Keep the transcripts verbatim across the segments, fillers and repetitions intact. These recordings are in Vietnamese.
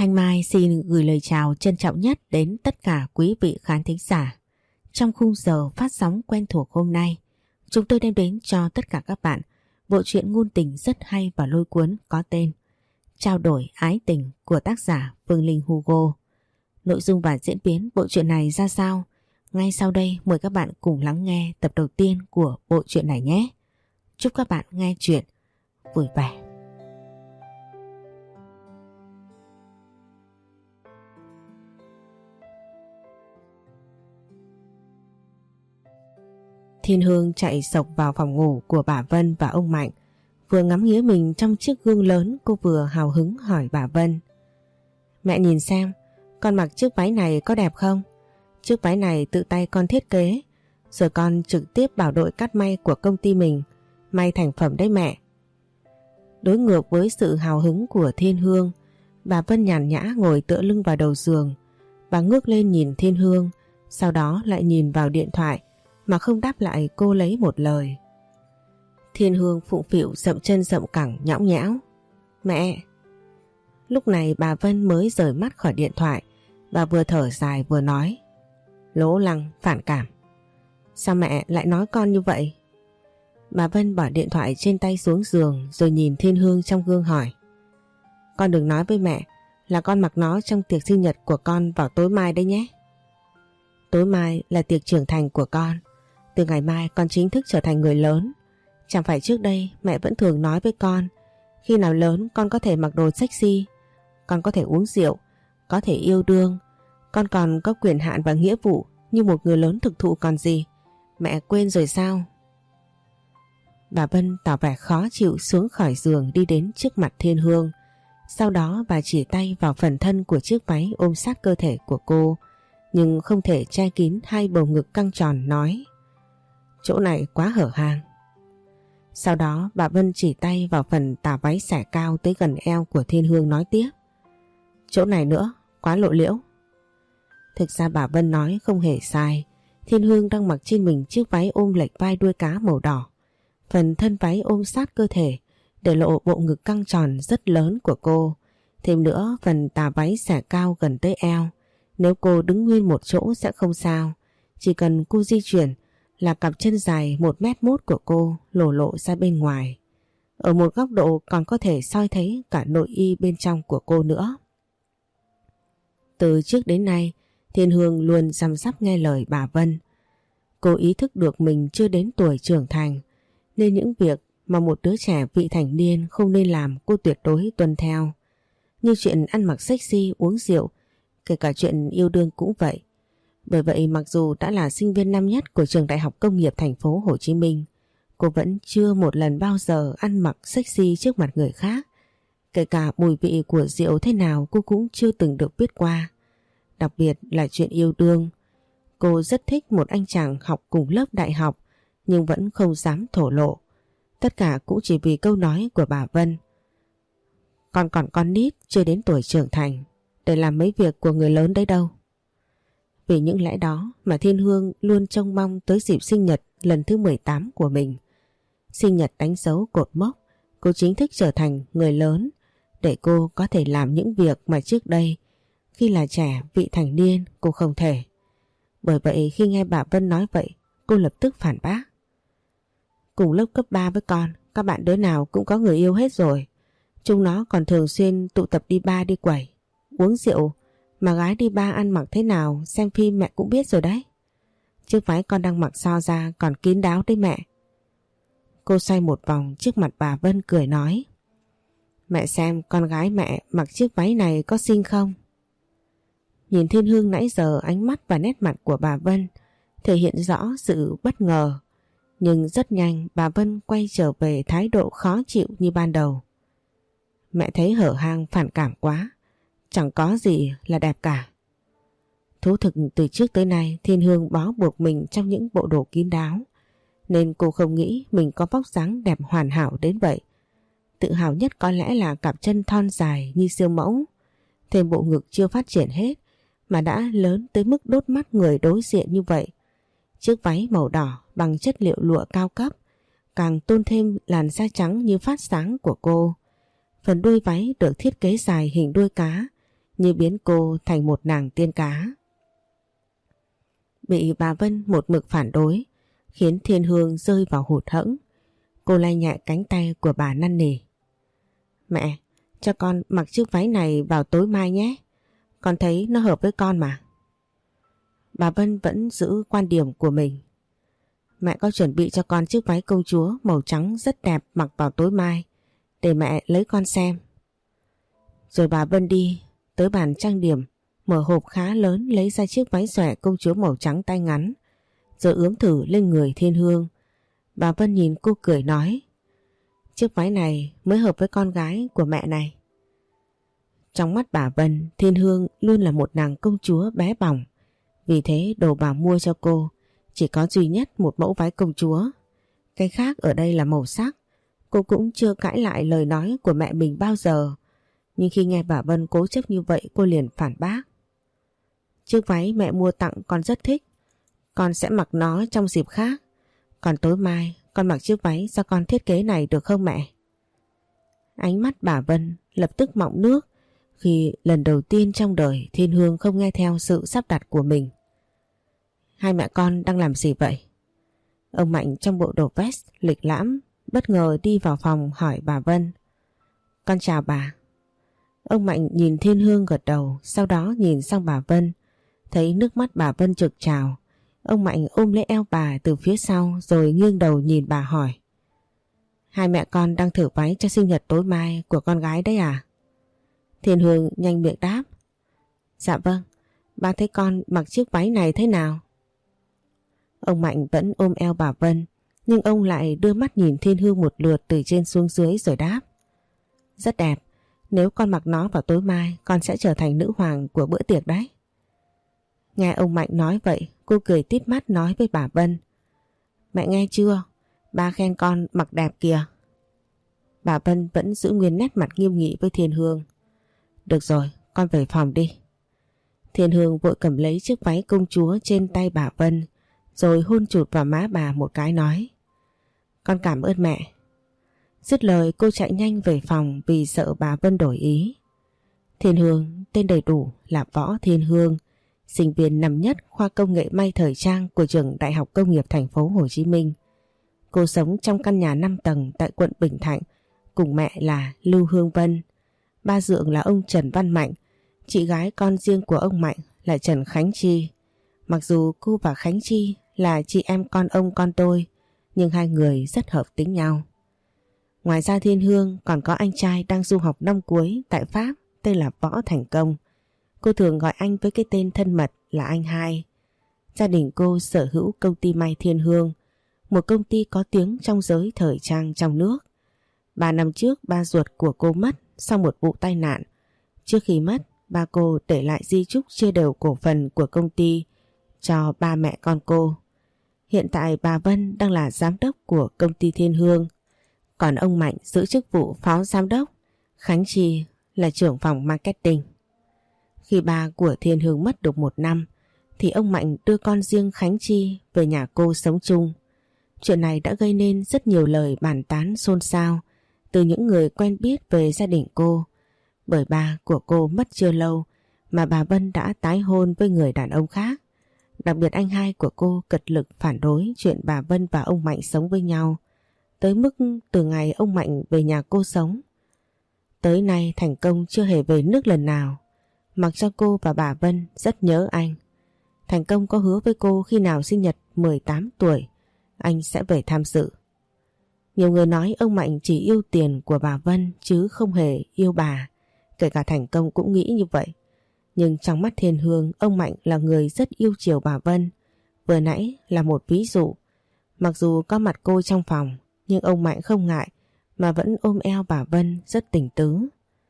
Thanh Mai xin gửi lời chào trân trọng nhất đến tất cả quý vị khán thính giả. Trong khung giờ phát sóng quen thuộc hôm nay, chúng tôi đem đến cho tất cả các bạn bộ truyện ngôn tình rất hay và lôi cuốn có tên Trao đổi ái tình của tác giả Phương Linh Hugo. Nội dung và diễn biến bộ truyện này ra sao? Ngay sau đây mời các bạn cùng lắng nghe tập đầu tiên của bộ truyện này nhé. Chúc các bạn nghe truyện vui vẻ. Thiên Hương chạy sộc vào phòng ngủ của bà Vân và ông Mạnh. Vừa ngắm nghía mình trong chiếc gương lớn, cô vừa hào hứng hỏi bà Vân: Mẹ nhìn xem, con mặc chiếc váy này có đẹp không? Chiếc váy này tự tay con thiết kế, rồi con trực tiếp bảo đội cắt may của công ty mình may thành phẩm đấy mẹ. Đối ngược với sự hào hứng của Thiên Hương, bà Vân nhàn nhã ngồi tựa lưng vào đầu giường. Bà ngước lên nhìn Thiên Hương, sau đó lại nhìn vào điện thoại mà không đáp lại cô lấy một lời. Thiên Hương phụng phịu dậm chân dậm cẳng nhõng nhẽo: Mẹ! Lúc này bà Vân mới rời mắt khỏi điện thoại. Bà vừa thở dài vừa nói: Lố lăng, phản cảm. Sao mẹ lại nói con như vậy? Bà Vân bỏ điện thoại trên tay xuống giường rồi nhìn Thiên Hương trong gương hỏi: Con đừng nói với mẹ là con mặc nó trong tiệc sinh nhật của con vào tối mai đấy nhé. Tối mai là tiệc trưởng thành của con. Từ ngày mai con chính thức trở thành người lớn. Chẳng phải trước đây mẹ vẫn thường nói với con, khi nào lớn con có thể mặc đồ sexy, con có thể uống rượu, có thể yêu đương, con còn có quyền hạn và nghĩa vụ như một người lớn thực thụ còn gì. Mẹ quên rồi sao? Bà Vân tỏ vẻ khó chịu xuống khỏi giường đi đến trước mặt Thiên Hương. Sau đó bà chỉ tay vào phần thân của chiếc váy ôm sát cơ thể của cô, nhưng không thể che kín hai bầu ngực căng tròn, nói: Chỗ này quá hở hang. Sau đó bà Vân chỉ tay vào phần tà váy xẻ cao tới gần eo của Thiên Hương, nói tiếp: Chỗ này nữa, quá lộ liễu. Thực ra bà Vân nói không hề sai. Thiên Hương đang mặc trên mình chiếc váy ôm lệch vai đuôi cá màu đỏ. Phần thân váy ôm sát cơ thể để lộ bộ ngực căng tròn rất lớn của cô. Thêm nữa phần tà váy xẻ cao gần tới eo. Nếu cô đứng nguyên một chỗ sẽ không sao. Chỉ cần cô di chuyển là cặp chân dài một mét mốt của cô lổ lộ ra bên ngoài. Ở một góc độ còn có thể soi thấy cả nội y bên trong của cô nữa. Từ trước đến nay, Thiên Hương luôn răm rắp nghe lời bà Vân. Cô ý thức được mình chưa đến tuổi trưởng thành, nên những việc mà một đứa trẻ vị thành niên không nên làm cô tuyệt đối tuân theo. Như chuyện ăn mặc sexy, uống rượu, kể cả chuyện yêu đương cũng vậy. Bởi vậy mặc dù đã là sinh viên năm nhất của trường Đại học Công nghiệp thành phố Hồ Chí Minh, cô vẫn chưa một lần bao giờ ăn mặc sexy trước mặt người khác. Kể cả mùi vị của rượu thế nào cô cũng chưa từng được biết qua. Đặc biệt là chuyện yêu đương. Cô rất thích một anh chàng học cùng lớp đại học nhưng vẫn không dám thổ lộ. Tất cả cũng chỉ vì câu nói của bà Vân: Con còn con nít chưa đến tuổi trưởng thành để làm mấy việc của người lớn đấy đâu. Vì những lẽ đó mà Thiên Hương luôn trông mong tới dịp sinh nhật lần thứ mười tám của mình. Sinh nhật đánh dấu cột mốc cô chính thức trở thành người lớn, để cô có thể làm những việc mà trước đây khi là trẻ vị thành niên cô không thể. Bởi vậy khi nghe bà Vân nói vậy, cô lập tức phản bác: Cùng lớp cấp ba với con, các bạn đứa nào cũng có người yêu hết rồi. Chúng nó còn thường xuyên tụ tập đi bar đi quẩy, uống rượu. Mà gái đi bar ăn mặc thế nào xem phim mẹ cũng biết rồi đấy. Chiếc váy con đang mặc so ra còn kín đáo đấy mẹ. Cô xoay một vòng trước mặt bà Vân cười nói: Mẹ xem con gái mẹ mặc chiếc váy này có xinh không? Nhìn Thiên Hương nãy giờ, ánh mắt và nét mặt của bà Vân thể hiện rõ sự bất ngờ. Nhưng rất nhanh bà Vân quay trở về thái độ khó chịu như ban đầu. Mẹ thấy hở hang, phản cảm quá. Chẳng có gì là đẹp cả. Thú thực từ trước tới nay Thiên Hương bó buộc mình trong những bộ đồ kín đáo, nên cô không nghĩ mình có vóc dáng đẹp hoàn hảo đến vậy. Tự hào nhất có lẽ là cặp chân thon dài như siêu mẫu, thêm bộ ngực chưa phát triển hết mà đã lớn tới mức đốt mắt người đối diện như vậy. Chiếc váy màu đỏ bằng chất liệu lụa cao cấp càng tôn thêm làn da trắng như phát sáng của cô. Phần đuôi váy được thiết kế dài hình đuôi cá, như biến cô thành một nàng tiên cá. Bị bà Vân một mực phản đối khiến Thiên Hương rơi vào hụt hẫng. Cô lay nhẹ cánh tay của bà năn nỉ. Mẹ, cho con mặc chiếc váy này vào tối mai nhé. Con thấy nó hợp với con mà. Bà Vân vẫn giữ quan điểm của mình. Mẹ có chuẩn bị cho con chiếc váy công chúa màu trắng rất đẹp mặc vào tối mai. Để mẹ lấy con xem. Rồi bà Vân đi tới bàn trang điểm, mở hộp khá lớn lấy ra chiếc váy xòe công chúa màu trắng tay ngắn, rồi ướm thử lên người Thiên Hương. Bà Vân nhìn cô cười nói, chiếc váy này mới hợp với con gái của mẹ này. Trong mắt bà Vân, Thiên Hương luôn là một nàng công chúa bé bỏng. Vì thế đồ bà mua cho cô chỉ có duy nhất một mẫu váy công chúa. Cái khác ở đây là màu sắc. Cô cũng chưa cãi lại lời nói của mẹ mình bao giờ. Nhưng khi nghe bà Vân cố chấp như vậy, cô liền phản bác. Chiếc váy mẹ mua tặng con rất thích. Con sẽ mặc nó trong dịp khác. Còn tối mai con mặc chiếc váy do con thiết kế này được không mẹ? Ánh mắt bà Vân lập tức mọng nước khi lần đầu tiên trong đời Thiên Hương không nghe theo sự sắp đặt của mình. Hai mẹ con đang làm gì vậy? Ông Mạnh trong bộ đồ vest lịch lãm bất ngờ đi vào phòng hỏi bà Vân. Con chào bà. Ông Mạnh nhìn Thiên Hương gật đầu, sau đó nhìn sang bà Vân. Thấy nước mắt bà Vân trực trào, ông Mạnh ôm lấy eo bà từ phía sau rồi nghiêng đầu nhìn bà hỏi. Hai mẹ con đang thử váy cho sinh nhật tối mai của con gái đấy à? Thiên Hương nhanh miệng đáp. Dạ vâng, ba thấy con mặc chiếc váy này thế nào? Ông Mạnh vẫn ôm eo bà Vân, nhưng ông lại đưa mắt nhìn Thiên Hương một lượt từ trên xuống dưới rồi đáp. Rất đẹp, nếu con mặc nó vào tối mai con sẽ trở thành nữ hoàng của bữa tiệc đấy. Nghe ông Mạnh nói vậy, cô cười tít mắt nói với bà Vân. Mẹ nghe chưa? Ba khen con mặc đẹp kìa. Bà Vân vẫn giữ nguyên nét mặt nghiêm nghị với Thiên Hương. Được rồi, con về phòng đi. Thiên Hương vội cầm lấy chiếc váy công chúa trên tay bà Vân, rồi hôn chụt vào má bà một cái nói. Con cảm ơn mẹ. Dứt lời cô chạy nhanh về phòng vì sợ bà Vân đổi ý. Thiên Hương tên đầy đủ là Võ Thiên Hương, sinh viên năm nhất khoa công nghệ may thời trang của trường Đại học Công nghiệp thành phố Hồ Chí Minh. Cô sống trong căn nhà năm tầng tại quận Bình Thạnh cùng mẹ là Lưu Hương Vân. Ba dượng là ông Trần Văn Mạnh, chị gái con riêng của ông Mạnh là Trần Khánh Chi. Mặc dù cô và Khánh Chi là chị em con ông con tôi, nhưng hai người rất hợp tính nhau. Ngoài ra Thiên Hương còn có anh trai đang du học năm cuối tại Pháp tên là Võ Thành Công. Cô thường gọi anh với cái tên thân mật là anh hai. Gia đình cô sở hữu công ty may Thiên Hương, một công ty có tiếng trong giới thời trang trong nước. Ba năm trước ba ruột của cô mất sau một vụ tai nạn. Trước khi mất, ba cô để lại di chúc chia đều cổ phần của công ty cho ba mẹ con cô. Hiện tại bà Vân đang là giám đốc của công ty Thiên Hương, còn ông Mạnh giữ chức vụ phó giám đốc, Khánh Chi là trưởng phòng marketing. Khi ba của Thiên Hương mất được một năm, thì ông Mạnh đưa con riêng Khánh Chi về nhà cô sống chung. Chuyện này đã gây nên rất nhiều lời bàn tán xôn xao từ những người quen biết về gia đình cô. Bởi ba của cô mất chưa lâu mà bà Vân đã tái hôn với người đàn ông khác. Đặc biệt anh hai của cô cật lực phản đối chuyện bà Vân và ông Mạnh sống với nhau. Tới mức từ ngày ông Mạnh về nhà cô sống, tới nay Thành Công chưa hề về nước lần nào. Mặc cho cô và bà Vân rất nhớ anh. Thành Công có hứa với cô khi nào sinh nhật mười tám tuổi anh sẽ về tham dự. Nhiều người nói ông Mạnh chỉ yêu tiền của bà Vân chứ không hề yêu bà. Kể cả Thành Công cũng nghĩ như vậy. Nhưng trong mắt Thiên Hương, ông Mạnh là người rất yêu chiều bà Vân. Vừa nãy là một ví dụ. Mặc dù có mặt cô trong phòng, nhưng ông Mạnh không ngại mà vẫn ôm eo bà Vân rất tình tứ.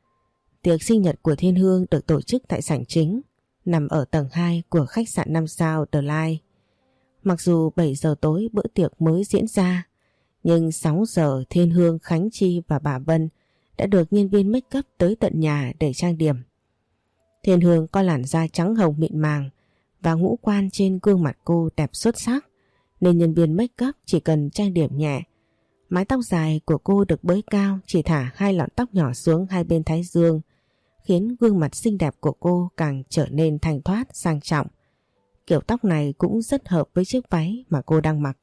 Tiệc sinh nhật của Thiên Hương được tổ chức tại sảnh chính, nằm ở tầng hai của khách sạn năm sao The Line. Mặc dù bảy giờ tối bữa tiệc mới diễn ra, nhưng sáu giờ Thiên Hương, Khánh Chi và bà Vân đã được nhân viên make up tới tận nhà để trang điểm. Thiên Hương có làn da trắng hồng mịn màng và ngũ quan trên gương mặt cô đẹp xuất sắc, nên nhân viên make up chỉ cần trang điểm nhẹ. Mái tóc dài của cô được bới cao, chỉ thả hai lọn tóc nhỏ xuống hai bên thái dương, khiến gương mặt xinh đẹp của cô càng trở nên thanh thoát sang trọng. Kiểu tóc này cũng rất hợp với chiếc váy mà cô đang mặc.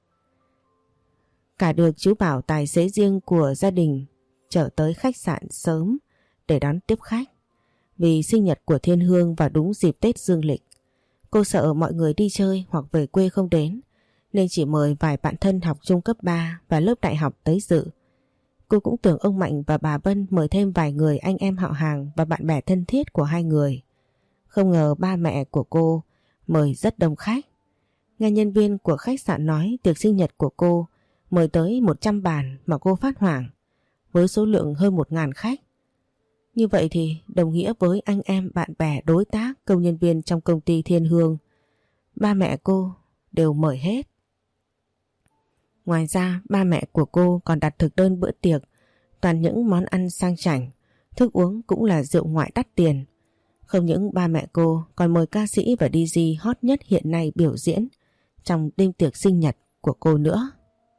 Cả được chú Bảo tài xế riêng của gia đình chở tới khách sạn sớm để đón tiếp khách. Vì sinh nhật của Thiên Hương vào đúng dịp Tết dương lịch, cô sợ mọi người đi chơi hoặc về quê không đến, nên chỉ mời vài bạn thân học chung cấp ba và lớp đại học tới dự. Cô cũng tưởng ông Mạnh và bà Vân mời thêm vài người anh em họ hàng và bạn bè thân thiết của hai người. Không ngờ ba mẹ của cô mời rất đông khách. Nghe nhân viên của khách sạn nói tiệc sinh nhật của cô mời tới một trăm bàn mà cô phát hoảng, với số lượng hơn một ngàn khách. Như vậy thì đồng nghĩa với anh em, bạn bè, đối tác, công nhân viên trong công ty Thiên Hương, ba mẹ cô đều mời hết. Ngoài ra ba mẹ của cô còn đặt thực đơn bữa tiệc toàn những món ăn sang chảnh, thức uống cũng là rượu ngoại đắt tiền. Không những ba mẹ cô còn mời ca sĩ và đi gi hot nhất hiện nay biểu diễn trong đêm tiệc sinh nhật của cô nữa.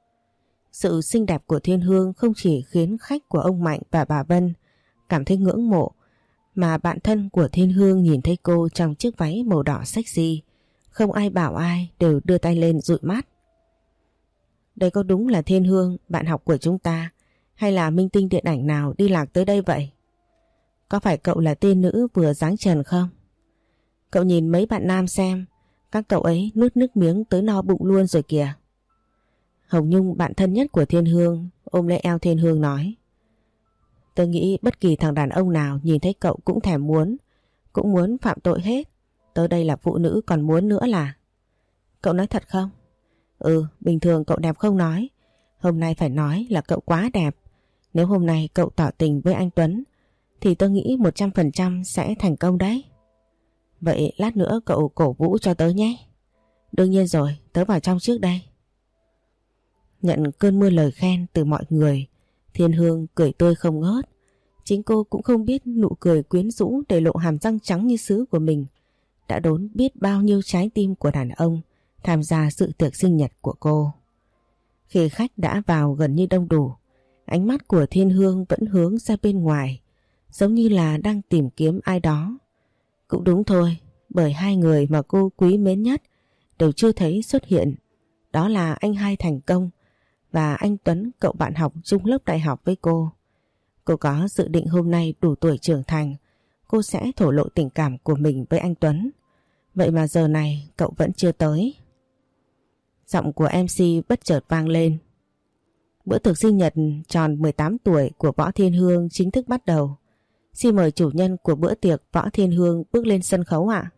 Sự xinh đẹp của Thiên Hương không chỉ khiến khách của ông Mạnh và bà Vân cảm thấy ngưỡng mộ, mà bạn thân của Thiên Hương nhìn thấy cô trong chiếc váy màu đỏ sexy, không ai bảo ai đều đưa tay lên dụi mắt. Đây có đúng là Thiên Hương, bạn học của chúng ta, hay là minh tinh điện ảnh nào đi lạc tới đây vậy? Có phải cậu là tiên nữ vừa dáng trần không? Cậu nhìn mấy bạn nam xem, các cậu ấy nuốt nước miếng tới no bụng luôn rồi kìa. Hồng Nhung, bạn thân nhất của Thiên Hương, ôm lấy eo Thiên Hương nói: Tôi nghĩ bất kỳ thằng đàn ông nào nhìn thấy cậu cũng thèm muốn, cũng muốn phạm tội hết. Tớ đây là phụ nữ còn muốn nữa là. Cậu nói thật không? Ừ, bình thường cậu đẹp không nói, hôm nay phải nói là cậu quá đẹp. Nếu hôm nay cậu tỏ tình với anh Tuấn thì tôi nghĩ một trăm phần trăm sẽ thành công đấy. Vậy lát nữa cậu cổ vũ cho tớ nhé. Đương nhiên rồi, tớ vào trong trước đây. Nhận cơn mưa lời khen từ mọi người, Thiên Hương cười tươi không ngớt. Chính cô cũng không biết nụ cười quyến rũ để lộ hàm răng trắng như sứ của mình đã đốn biết bao nhiêu trái tim của đàn ông tham gia sự tiệc sinh nhật của cô. Khi khách đã vào gần như đông đủ, ánh mắt của Thiên Hương vẫn hướng ra bên ngoài, giống như là đang tìm kiếm ai đó. Cũng đúng thôi, bởi hai người mà cô quý mến nhất đều chưa thấy xuất hiện. Đó là anh Hai thành công và anh Tuấn, cậu bạn học chung lớp đại học với cô. Cô có dự định hôm nay đủ tuổi trưởng thành, cô sẽ thổ lộ tình cảm của mình với anh Tuấn. Vậy mà giờ này cậu vẫn chưa tới. Giọng của em xê bất chợt vang lên. Bữa tiệc sinh nhật tròn mười tám tuổi của Võ Thiên Hương chính thức bắt đầu. Xin mời chủ nhân của bữa tiệc Võ Thiên Hương bước lên sân khấu ạ.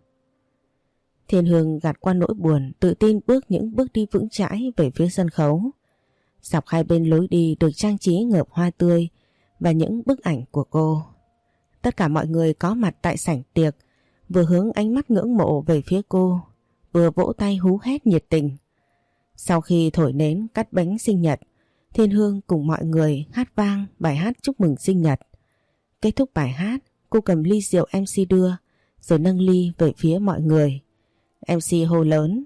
Thiên Hương gạt qua nỗi buồn, tự tin bước những bước đi vững chãi về phía sân khấu. Dọc hai bên lối đi được trang trí ngợp hoa tươi và những bức ảnh của cô. Tất cả mọi người có mặt tại sảnh tiệc vừa hướng ánh mắt ngưỡng mộ về phía cô, vừa vỗ tay hú hét nhiệt tình. Sau khi thổi nến cắt bánh sinh nhật, Thiên Hương cùng mọi người hát vang bài hát chúc mừng sinh nhật. Kết thúc bài hát, cô cầm ly rượu em xê đưa, rồi nâng ly về phía mọi người. em xê hô lớn: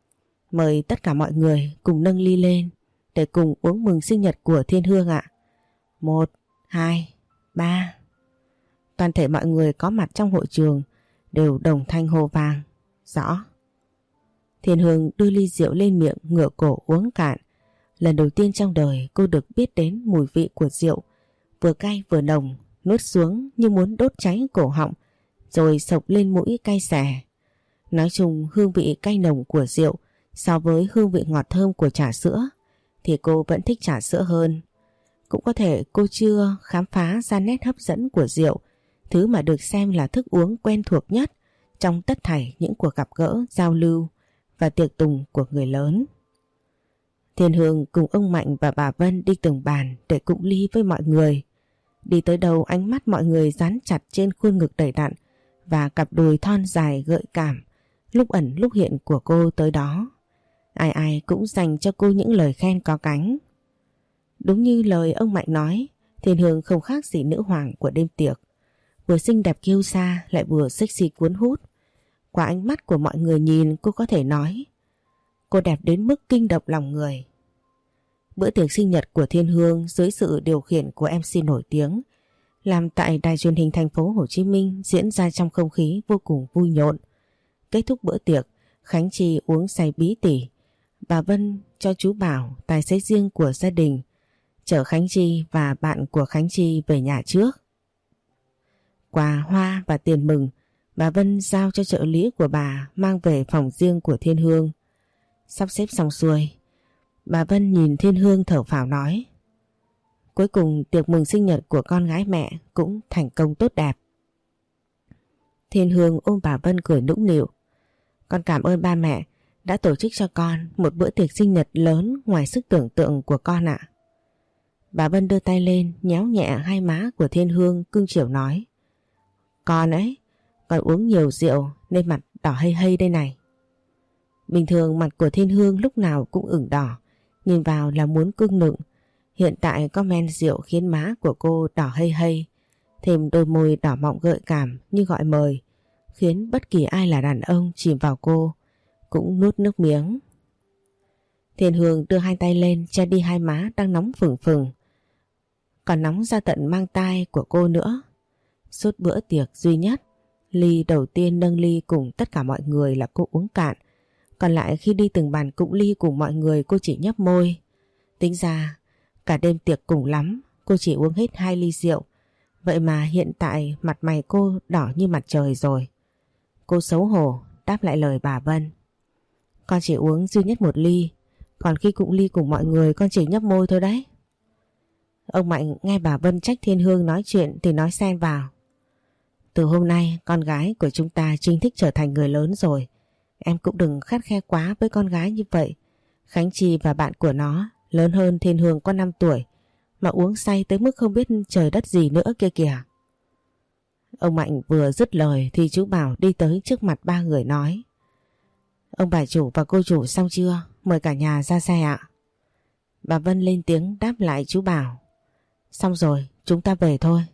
Mời tất cả mọi người cùng nâng ly lên để cùng uống mừng sinh nhật của Thiên Hương ạ. Một, hai, ba. Toàn thể mọi người có mặt trong hội trường đều đồng thanh hô vang: Rõ. Thiên Hương đưa ly rượu lên miệng, ngửa cổ uống cạn. Lần đầu tiên trong đời cô được biết đến mùi vị của rượu, vừa cay vừa nồng, nuốt xuống như muốn đốt cháy cổ họng, rồi sộc lên mũi cay xè. Nói chung hương vị cay nồng của rượu so với hương vị ngọt thơm của trà sữa thì cô vẫn thích trà sữa hơn. Cũng có thể cô chưa khám phá ra nét hấp dẫn của rượu, thứ mà được xem là thức uống quen thuộc nhất trong tất thảy những cuộc gặp gỡ, giao lưu và tiệc tùng của người lớn. Thiên Hương cùng ông Mạnh và bà Vân đi từng bàn để cụng ly với mọi người. Đi tới đâu ánh mắt mọi người dán chặt trên khuôn ngực đầy đặn và cặp đùi thon dài gợi cảm, lúc ẩn lúc hiện của cô tới đó. Ai ai cũng dành cho cô những lời khen có cánh. Đúng như lời ông Mạnh nói, Thiên Hương không khác gì nữ hoàng của đêm tiệc. Vừa xinh đẹp kiêu sa lại vừa sexy cuốn hút. Qua ánh mắt của mọi người nhìn, cô có thể nói cô đẹp đến mức kinh động lòng người. Bữa tiệc sinh nhật của Thiên Hương dưới sự điều khiển của em xê nổi tiếng làm tại đài truyền hình thành phố Hồ Chí Minh diễn ra trong không khí vô cùng vui nhộn. Kết thúc bữa tiệc, Khánh Chi uống say bí tỉ. Bà Vân cho chú Bảo, tài xế riêng của gia đình, chở Khánh Chi và bạn của Khánh Chi về nhà trước. Quà, hoa và tiền mừng bà Vân giao cho trợ lý của bà mang về phòng riêng của Thiên Hương. Sắp xếp xong xuôi, bà Vân nhìn Thiên Hương thở phào nói: cuối cùng tiệc mừng sinh nhật của con gái mẹ cũng thành công tốt đẹp. Thiên Hương ôm bà Vân cười nũng nịu: con cảm ơn ba mẹ đã tổ chức cho con một bữa tiệc sinh nhật lớn ngoài sức tưởng tượng của con ạ. Bà Vân đưa tay lên nhéo nhẹ hai má của Thiên Hương cưng chiều nói: con ấy, con uống nhiều rượu nên mặt đỏ hây hây đây này. Bình thường mặt của Thiên Hương lúc nào cũng ửng đỏ, nhìn vào là muốn cưng nựng. Hiện tại có men rượu khiến má của cô đỏ hây hây, thêm đôi môi đỏ mọng gợi cảm như gọi mời, khiến bất kỳ ai là đàn ông chìm vào cô cũng nuốt nước miếng. Thiên Hương đưa hai tay lên che đi hai má đang nóng phừng phừng, còn nóng ra tận mang tai của cô nữa. Suốt bữa tiệc duy nhất, ly đầu tiên nâng ly cùng tất cả mọi người là cô uống cạn, còn lại khi đi từng bàn cụng ly cùng mọi người cô chỉ nhấp môi. Tính ra cả đêm tiệc cùng lắm cô chỉ uống hết hai ly rượu, vậy mà hiện tại mặt mày cô đỏ như mặt trời rồi. Cô xấu hổ đáp lại lời bà Vân: con chỉ uống duy nhất một ly, còn khi cụng ly cùng mọi người con chỉ nhấp môi thôi đấy. Ông Mạnh nghe bà Vân trách Thiên Hương nói chuyện thì nói xen vào: từ hôm nay con gái của chúng ta chính thức trở thành người lớn rồi, em cũng đừng khắt khe quá với con gái như vậy. Khánh Chi và bạn của nó lớn hơn Thiên Hương có năm tuổi mà uống say tới mức không biết trời đất gì nữa kia kìa. Ông Mạnh vừa dứt lời thì chú Bảo đi tới trước mặt ba người nói: ông bà chủ và cô chủ xong chưa? Mời cả nhà ra xe ạ. Bà Vân lên tiếng đáp lại chú Bảo: xong rồi, chúng ta về thôi.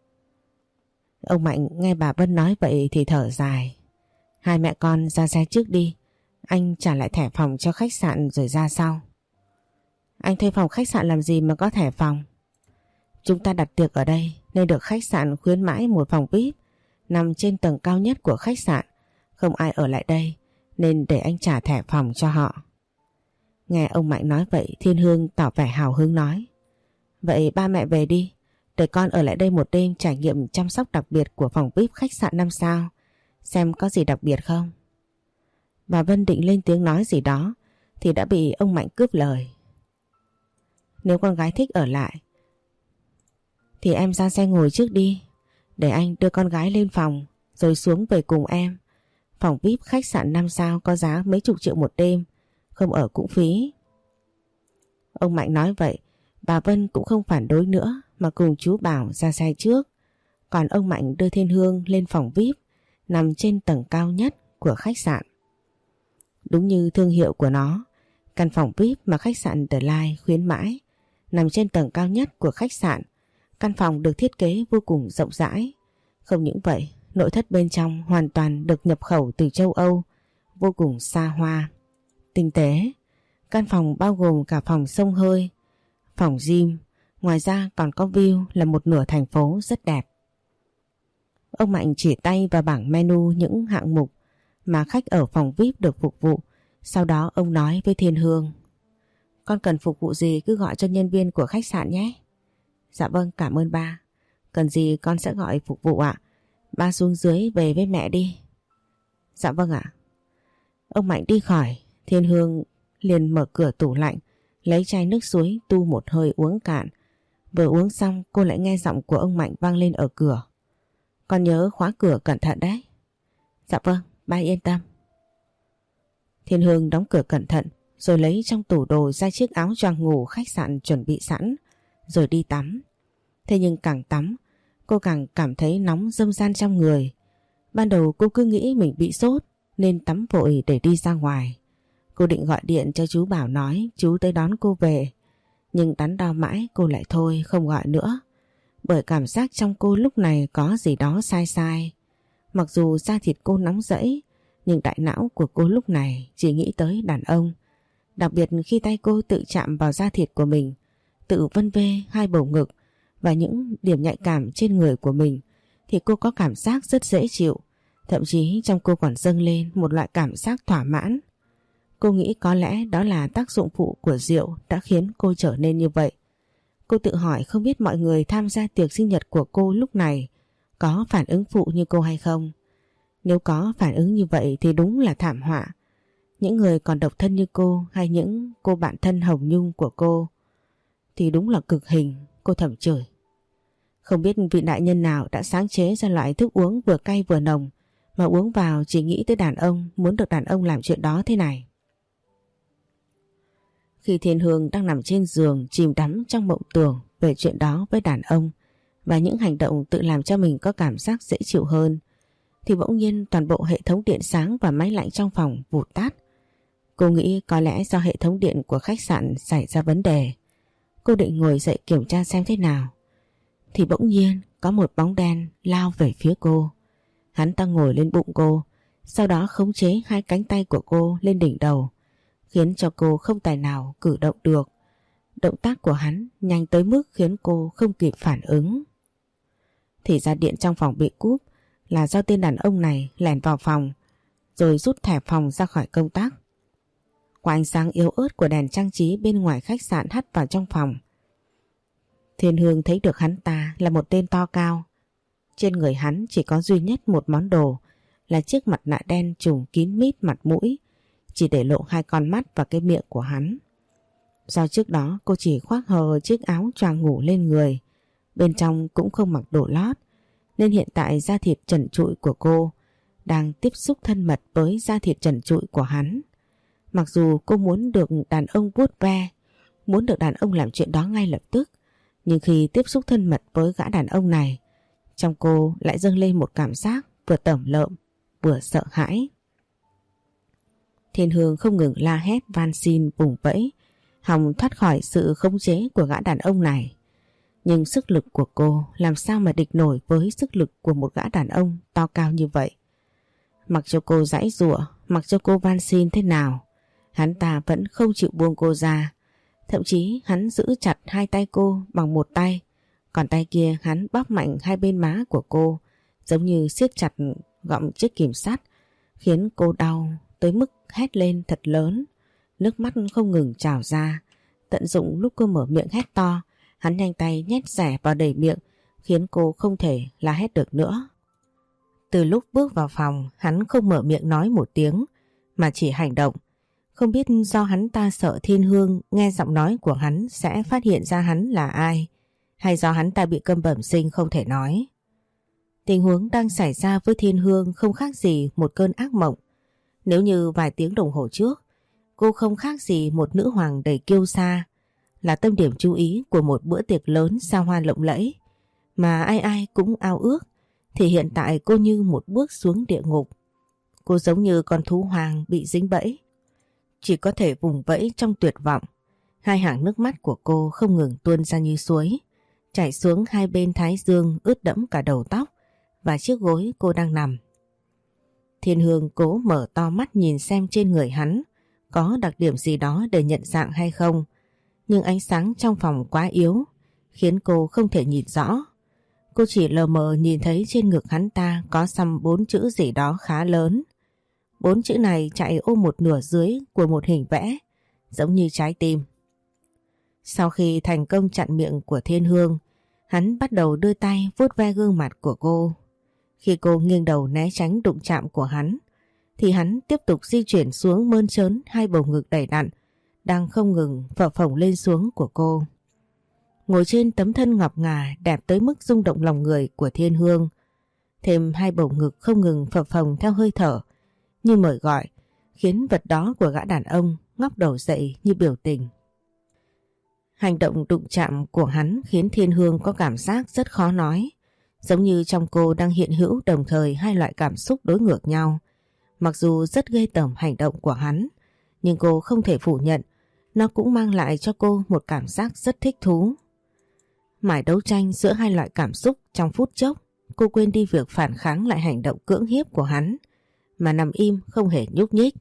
Ông Mạnh nghe bà Vân nói vậy thì thở dài: hai mẹ con ra xe trước đi, anh trả lại thẻ phòng cho khách sạn rồi ra sau. Anh thuê phòng khách sạn làm gì mà có thẻ phòng? Chúng ta đặt tiệc ở đây nên được khách sạn khuyến mãi một phòng vi ai pi nằm trên tầng cao nhất của khách sạn. Không ai ở lại đây nên để anh trả thẻ phòng cho họ. Nghe ông Mạnh nói vậy, Thiên Hương tỏ vẻ hào hứng nói: vậy ba mẹ về đi, để con ở lại đây một đêm trải nghiệm chăm sóc đặc biệt của phòng vi ai pi khách sạn năm sao, xem có gì đặc biệt không. Bà Vân định lên tiếng nói gì đó thì đã bị ông Mạnh cướp lời: nếu con gái thích ở lại thì em ra xe ngồi trước đi, để anh đưa con gái lên phòng rồi xuống về cùng em. Phòng vi ai pi khách sạn năm sao có giá mấy chục triệu một đêm, không ở cũng phí. Ông Mạnh nói vậy, bà Vân cũng không phản đối nữa mà cùng chú Bảo ra xe trước. Còn ông Mạnh đưa Thiên Hương lên phòng vi ai pi nằm trên tầng cao nhất của khách sạn. Đúng như thương hiệu của nó, căn phòng vi ai pi mà khách sạn The Line khuyến mãi nằm trên tầng cao nhất của khách sạn. Căn phòng được thiết kế vô cùng rộng rãi. Không những vậy, nội thất bên trong hoàn toàn được nhập khẩu từ châu Âu, vô cùng xa hoa, tinh tế. Căn phòng bao gồm cả phòng xông hơi, phòng gym, ngoài ra còn có view là một nửa thành phố rất đẹp. Ông Mạnh chỉ tay vào bảng menu những hạng mục mà khách ở phòng vi ai pi được phục vụ. Sau đó ông nói với Thiên Hương: con cần phục vụ gì cứ gọi cho nhân viên của khách sạn nhé. Dạ vâng, cảm ơn ba. Cần gì con sẽ gọi phục vụ ạ. Ba xuống dưới về với mẹ đi. Dạ vâng ạ. Ông Mạnh đi khỏi, Thiên Hương liền mở cửa tủ lạnh, lấy chai nước suối tu một hơi uống cạn. Vừa uống xong cô lại nghe giọng của ông Mạnh vang lên ở cửa: con nhớ khóa cửa cẩn thận đấy. Dạ vâng, ba yên tâm. Thiên Hương đóng cửa cẩn thận rồi lấy trong tủ đồ ra chiếc áo choàng ngủ khách sạn chuẩn bị sẵn, rồi đi tắm. Thế nhưng càng tắm, cô càng cảm thấy nóng râm ran trong người. Ban đầu cô cứ nghĩ mình bị sốt nên tắm vội để đi ra ngoài. Cô định gọi điện cho chú Bảo nói chú tới đón cô về, nhưng đắn đo mãi cô lại thôi không gọi nữa. Bởi cảm giác trong cô lúc này có gì đó sai sai. Mặc dù da thịt cô nóng rẫy, nhưng đại não của cô lúc này chỉ nghĩ tới đàn ông. Đặc biệt khi tay cô tự chạm vào da thịt của mình, tự vân vê hai bầu ngực và những điểm nhạy cảm trên người của mình thì cô có cảm giác rất dễ chịu. Thậm chí trong cô còn dâng lên một loại cảm giác thỏa mãn. Cô nghĩ có lẽ đó là tác dụng phụ của rượu đã khiến cô trở nên như vậy. Cô tự hỏi không biết mọi người tham gia tiệc sinh nhật của cô lúc này có phản ứng phụ như cô hay không. Nếu có phản ứng như vậy thì đúng là thảm họa. Những người còn độc thân như cô hay những cô bạn thân hồng nhung của cô thì đúng là cực hình, cô thầm chửi. Không biết vị đại nhân nào đã sáng chế ra loại thức uống vừa cay vừa nồng mà uống vào chỉ nghĩ tới đàn ông, muốn được đàn ông làm chuyện đó thế này. Khi Thiên Hương đang nằm trên giường chìm đắm trong mộng tưởng về chuyện đó với đàn ông và những hành động tự làm cho mình có cảm giác dễ chịu hơn, thì bỗng nhiên toàn bộ hệ thống điện sáng và máy lạnh trong phòng vụt tắt. Cô nghĩ có lẽ do hệ thống điện của khách sạn xảy ra vấn đề. Cô định ngồi dậy kiểm tra xem thế nào. Thì bỗng nhiên có một bóng đen lao về phía cô. Hắn ta ngồi lên bụng cô, sau đó khống chế hai cánh tay của cô lên đỉnh đầu, khiến cho cô không tài nào cử động được. Động tác của hắn nhanh tới mức khiến cô không kịp phản ứng. Thì ra điện trong phòng bị cúp là do tên đàn ông này lẻn vào phòng rồi rút thẻ phòng ra khỏi công tắc. Qua ánh sáng yếu ớt của đèn trang trí bên ngoài khách sạn hắt vào trong phòng, Thiên Hương thấy được hắn ta là một tên to cao. Trên người hắn chỉ có duy nhất một món đồ là chiếc mặt nạ đen trùm kín mít mặt mũi, chỉ để lộ hai con mắt và cái miệng của hắn. Do trước đó cô chỉ khoác hờ chiếc áo choàng ngủ lên người, bên trong cũng không mặc đồ lót, nên hiện tại da thịt trần trụi của cô đang tiếp xúc thân mật với da thịt trần trụi của hắn. Mặc dù cô muốn được đàn ông vuốt ve, muốn được đàn ông làm chuyện đó ngay lập tức, nhưng khi tiếp xúc thân mật với gã đàn ông này, trong cô lại dâng lên một cảm giác vừa tởm lợm vừa sợ hãi. Thiên Hương không ngừng la hét van xin vùng vẫy, hòng thoát khỏi sự khống chế của gã đàn ông này. Nhưng sức lực của cô làm sao mà địch nổi với sức lực của một gã đàn ông to cao như vậy. Mặc cho cô giãy giụa, mặc cho cô van xin thế nào, hắn ta vẫn không chịu buông cô ra. Thậm chí hắn giữ chặt hai tay cô bằng một tay, còn tay kia hắn bóp mạnh hai bên má của cô, giống như siết chặt gọng chiếc kìm sắt, khiến cô đau tới mức hét lên thật lớn, nước mắt không ngừng trào ra. Tận dụng lúc cô mở miệng hét to, hắn nhanh tay nhét rẻ vào đầy miệng, khiến cô không thể la hét được nữa. Từ lúc bước vào phòng, hắn không mở miệng nói một tiếng, mà chỉ hành động. Không biết do hắn ta sợ Thiên Hương nghe giọng nói của hắn sẽ phát hiện ra hắn là ai, hay do hắn ta bị câm bẩm sinh không thể nói. Tình huống đang xảy ra với Thiên Hương không khác gì một cơn ác mộng. Nếu như vài tiếng đồng hồ trước, cô không khác gì một nữ hoàng đầy kiêu sa, là tâm điểm chú ý của một bữa tiệc lớn xa hoa lộng lẫy, mà ai ai cũng ao ước, thì hiện tại cô như một bước xuống địa ngục. Cô giống như con thú hoang bị dính bẫy, chỉ có thể vùng vẫy trong tuyệt vọng. Hai hàng nước mắt của cô không ngừng tuôn ra như suối, chảy xuống hai bên thái dương ướt đẫm cả đầu tóc và chiếc gối cô đang nằm. Thiên Hương cố mở to mắt nhìn xem trên người hắn có đặc điểm gì đó để nhận dạng hay không, nhưng ánh sáng trong phòng quá yếu, khiến cô không thể nhìn rõ. Cô chỉ lờ mờ nhìn thấy trên ngực hắn ta có xăm bốn chữ gì đó khá lớn. Bốn chữ này chạy ôm một nửa dưới của một hình vẽ, giống như trái tim. Sau khi thành công chặn miệng của Thiên Hương, hắn bắt đầu đưa tay vuốt ve gương mặt của cô. Khi cô nghiêng đầu né tránh đụng chạm của hắn, thì hắn tiếp tục di chuyển xuống mơn trớn hai bầu ngực đầy đặn, đang không ngừng phập phồng lên xuống của cô. Ngồi trên tấm thân ngọc ngà đẹp tới mức rung động lòng người của Thiên Hương, thêm hai bầu ngực không ngừng phập phồng theo hơi thở, như mời gọi, khiến vật đó của gã đàn ông ngóc đầu dậy như biểu tình. Hành động đụng chạm của hắn khiến Thiên Hương có cảm giác rất khó nói, giống như trong cô đang hiện hữu đồng thời hai loại cảm xúc đối ngược nhau. Mặc dù rất ghê tởm hành động của hắn, nhưng cô không thể phủ nhận, nó cũng mang lại cho cô một cảm giác rất thích thú. Mãi đấu tranh giữa hai loại cảm xúc trong phút chốc, cô quên đi việc phản kháng lại hành động cưỡng hiếp của hắn, mà nằm im không hề nhúc nhích.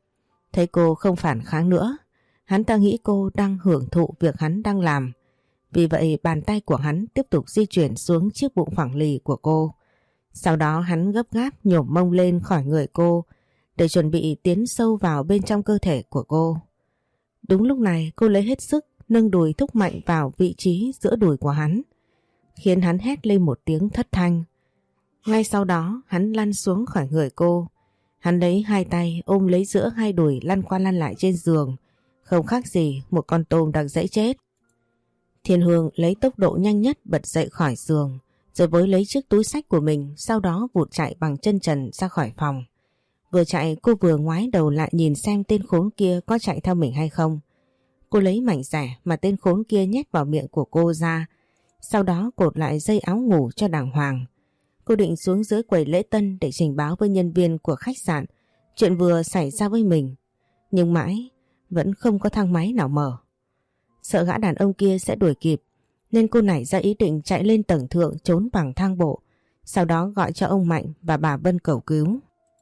Thấy cô không phản kháng nữa, hắn ta nghĩ cô đang hưởng thụ việc hắn đang làm, Vì vậy bàn tay của hắn tiếp tục di chuyển xuống chiếc bụng phẳng lì của cô. Sau đó hắn gấp gáp nhổm mông lên khỏi người cô để chuẩn bị tiến sâu vào bên trong cơ thể của cô. Đúng lúc này cô lấy hết sức nâng đùi thúc mạnh vào vị trí giữa đùi của hắn, khiến hắn hét lên một tiếng thất thanh. Ngay sau đó hắn lăn xuống khỏi người cô. Hắn lấy hai tay ôm lấy giữa hai đùi lăn qua lăn lại trên giường, không khác gì một con tôm đang dãy chết. Thiên Hương lấy tốc độ nhanh nhất bật dậy khỏi giường, rồi với lấy chiếc túi xách của mình, sau đó vụt chạy bằng chân trần ra khỏi phòng. Vừa chạy cô vừa ngoái đầu lại nhìn xem tên khốn kia có chạy theo mình hay không. Cô lấy mảnh rẻ mà tên khốn kia nhét vào miệng của cô ra, sau đó cột lại dây áo ngủ cho đàng hoàng. Cô định xuống dưới quầy lễ tân để trình báo với nhân viên của khách sạn chuyện vừa xảy ra với mình, nhưng mãi vẫn không có thang máy nào mở. Sợ gã đàn ông kia sẽ đuổi kịp nên cô nảy ra ý định chạy lên tầng thượng trốn bằng thang bộ, sau đó gọi cho ông Mạnh và bà Vân cầu cứu.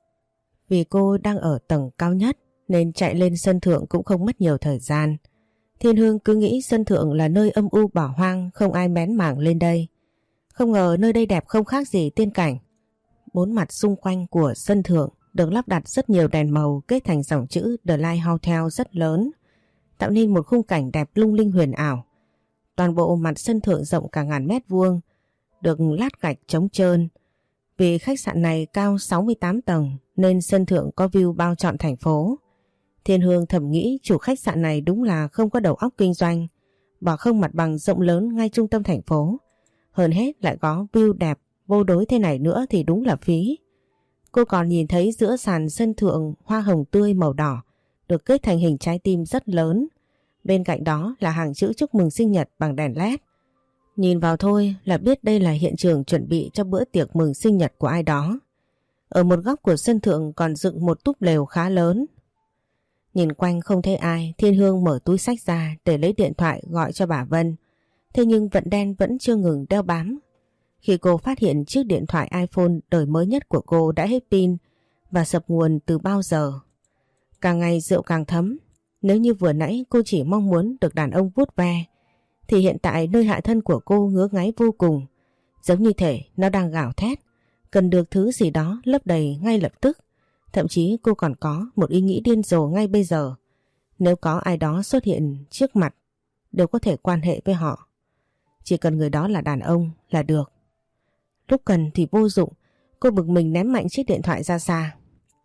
Vì cô đang ở tầng cao nhất nên chạy lên sân thượng cũng không mất nhiều thời gian. Thiên Hương cứ nghĩ sân thượng là nơi âm u bỏ hoang, không ai bén mảng lên đây. Không ngờ nơi đây đẹp không khác gì tiên cảnh. Bốn mặt xung quanh của sân thượng được lắp đặt rất nhiều đèn màu kết thành dòng chữ The Light Hotel rất lớn, tạo nên một khung cảnh đẹp lung linh huyền ảo. Toàn bộ mặt sân thượng rộng cả ngàn mét vuông, được lát gạch trống trơn. Vì khách sạn này cao sáu mươi tám tầng nên sân thượng có view bao trọn thành phố. Thiên Hương thầm nghĩ chủ khách sạn này đúng là không có đầu óc kinh doanh, bỏ không mặt bằng rộng lớn ngay trung tâm thành phố. Hơn hết lại có view đẹp vô đối thế này nữa thì đúng là phí. Cô còn nhìn thấy giữa sàn sân thượng hoa hồng tươi màu đỏ được kết thành hình trái tim rất lớn. Bên cạnh đó là hàng chữ chúc mừng sinh nhật bằng đèn led. Nhìn vào thôi là biết đây là hiện trường chuẩn bị cho bữa tiệc mừng sinh nhật của ai đó. Ở một góc của sân thượng còn dựng một túp lều khá lớn. Nhìn quanh không thấy ai, Thiên Hương mở túi xách ra để lấy điện thoại gọi cho bà Vân. Thế nhưng vận đen vẫn chưa ngừng đeo bám. Khi cô phát hiện chiếc điện thoại iPhone đời mới nhất của cô đã hết pin và sập nguồn từ bao giờ. Càng ngày rượu càng thấm. Nếu như vừa nãy cô chỉ mong muốn được đàn ông vuốt ve, thì hiện tại nơi hạ thân của cô ngứa ngáy vô cùng. Giống như thể nó đang gào thét, cần được thứ gì đó lấp đầy ngay lập tức. Thậm chí cô còn có một ý nghĩ điên rồ ngay bây giờ. Nếu có ai đó xuất hiện trước mặt, đều có thể quan hệ với họ. Chỉ cần người đó là đàn ông là được. Lúc cần thì vô dụng, cô bực mình ném mạnh chiếc điện thoại ra xa.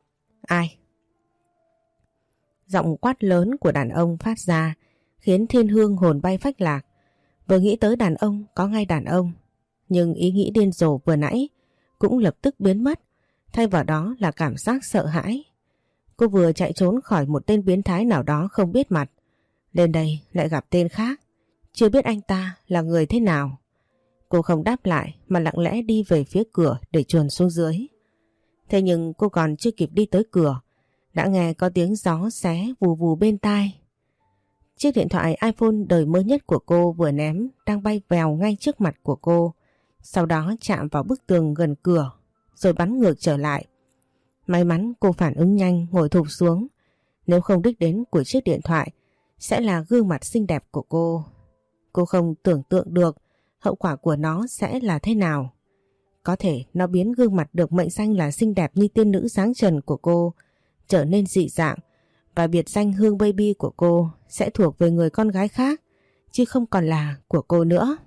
Ai? Giọng quát lớn của đàn ông phát ra khiến Thiên Hương hồn bay phách lạc. Vừa nghĩ tới đàn ông có ngay đàn ông, nhưng ý nghĩ điên rồ vừa nãy cũng lập tức biến mất. Thay vào đó là cảm giác sợ hãi. Cô vừa chạy trốn khỏi một tên biến thái nào đó không biết mặt, lên đây lại gặp tên khác, chưa biết anh ta là người thế nào. Cô không đáp lại mà lặng lẽ đi về phía cửa để chuồn xuống dưới. Thế nhưng cô còn chưa kịp đi tới cửa, đã nghe có tiếng gió xé vù vù bên tai. Chiếc điện thoại iPhone đời mới nhất của cô vừa ném đang bay vèo ngay trước mặt của cô, sau đó chạm vào bức tường gần cửa rồi bắn ngược trở lại. May mắn cô phản ứng nhanh ngồi thụp xuống, nếu không đích đến của chiếc điện thoại sẽ là gương mặt xinh đẹp của cô. Cô không tưởng tượng được hậu quả của nó sẽ là thế nào. Có thể nó biến gương mặt được mệnh danh là xinh đẹp như tiên nữ dáng trần của cô trở nên dị dạng, và biệt danh Hương Baby của cô sẽ thuộc về người con gái khác, chứ không còn là của cô nữa.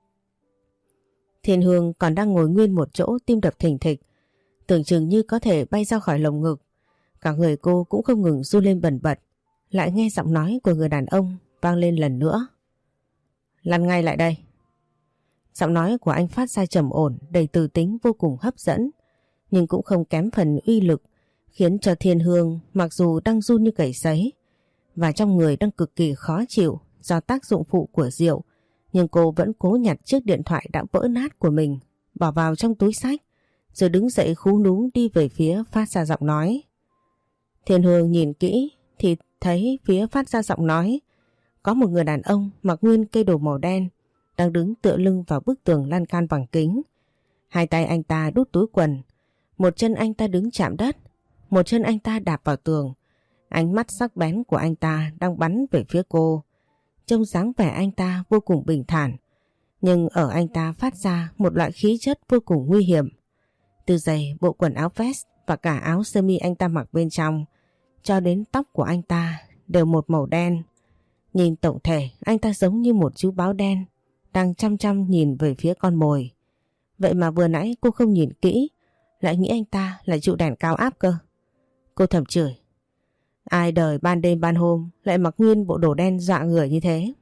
Thiên Hương còn đang ngồi nguyên một chỗ, tim đập thình thịch, tưởng chừng như có thể bay ra khỏi lồng ngực. Cả người cô cũng không ngừng run lên bần bật. Lại nghe giọng nói của người đàn ông vang lên lần nữa. Lăn ngay lại đây. Giọng nói của anh phát ra trầm ổn, đầy từ tính, vô cùng hấp dẫn, nhưng cũng không kém phần uy lực, khiến cho Thiên Hương mặc dù đang run như cầy sấy và trong người đang cực kỳ khó chịu do tác dụng phụ của rượu, nhưng cô vẫn cố nhặt chiếc điện thoại đã vỡ nát của mình, bỏ vào trong túi xách, rồi đứng dậy khú núm đi về phía phát ra giọng nói. Thiên Hương nhìn kỹ thì thấy phía phát ra giọng nói có một người đàn ông mặc nguyên cây đồ màu đen đang đứng tựa lưng vào bức tường lan can bằng kính. Hai tay anh ta đút túi quần, một chân anh ta đứng chạm đất, một chân anh ta đạp vào tường. Ánh mắt sắc bén của anh ta đang bắn về phía cô. trông dáng vẻ anh ta vô cùng bình thản, nhưng ở anh ta phát ra một loại khí chất vô cùng nguy hiểm. Từ giày, bộ quần áo vest và cả áo sơ mi anh ta mặc bên trong, cho đến tóc của anh ta đều một màu đen. Nhìn tổng thể, anh ta giống như một chú báo đen đang chăm chăm nhìn về phía con mồi. Vậy mà vừa nãy cô không nhìn kỹ, lại nghĩ anh ta là trụ đèn cao áp cơ. Cô thầm chửi. Ai đời ban đêm ban hôm lại mặc nguyên bộ đồ đen dọa người như thế.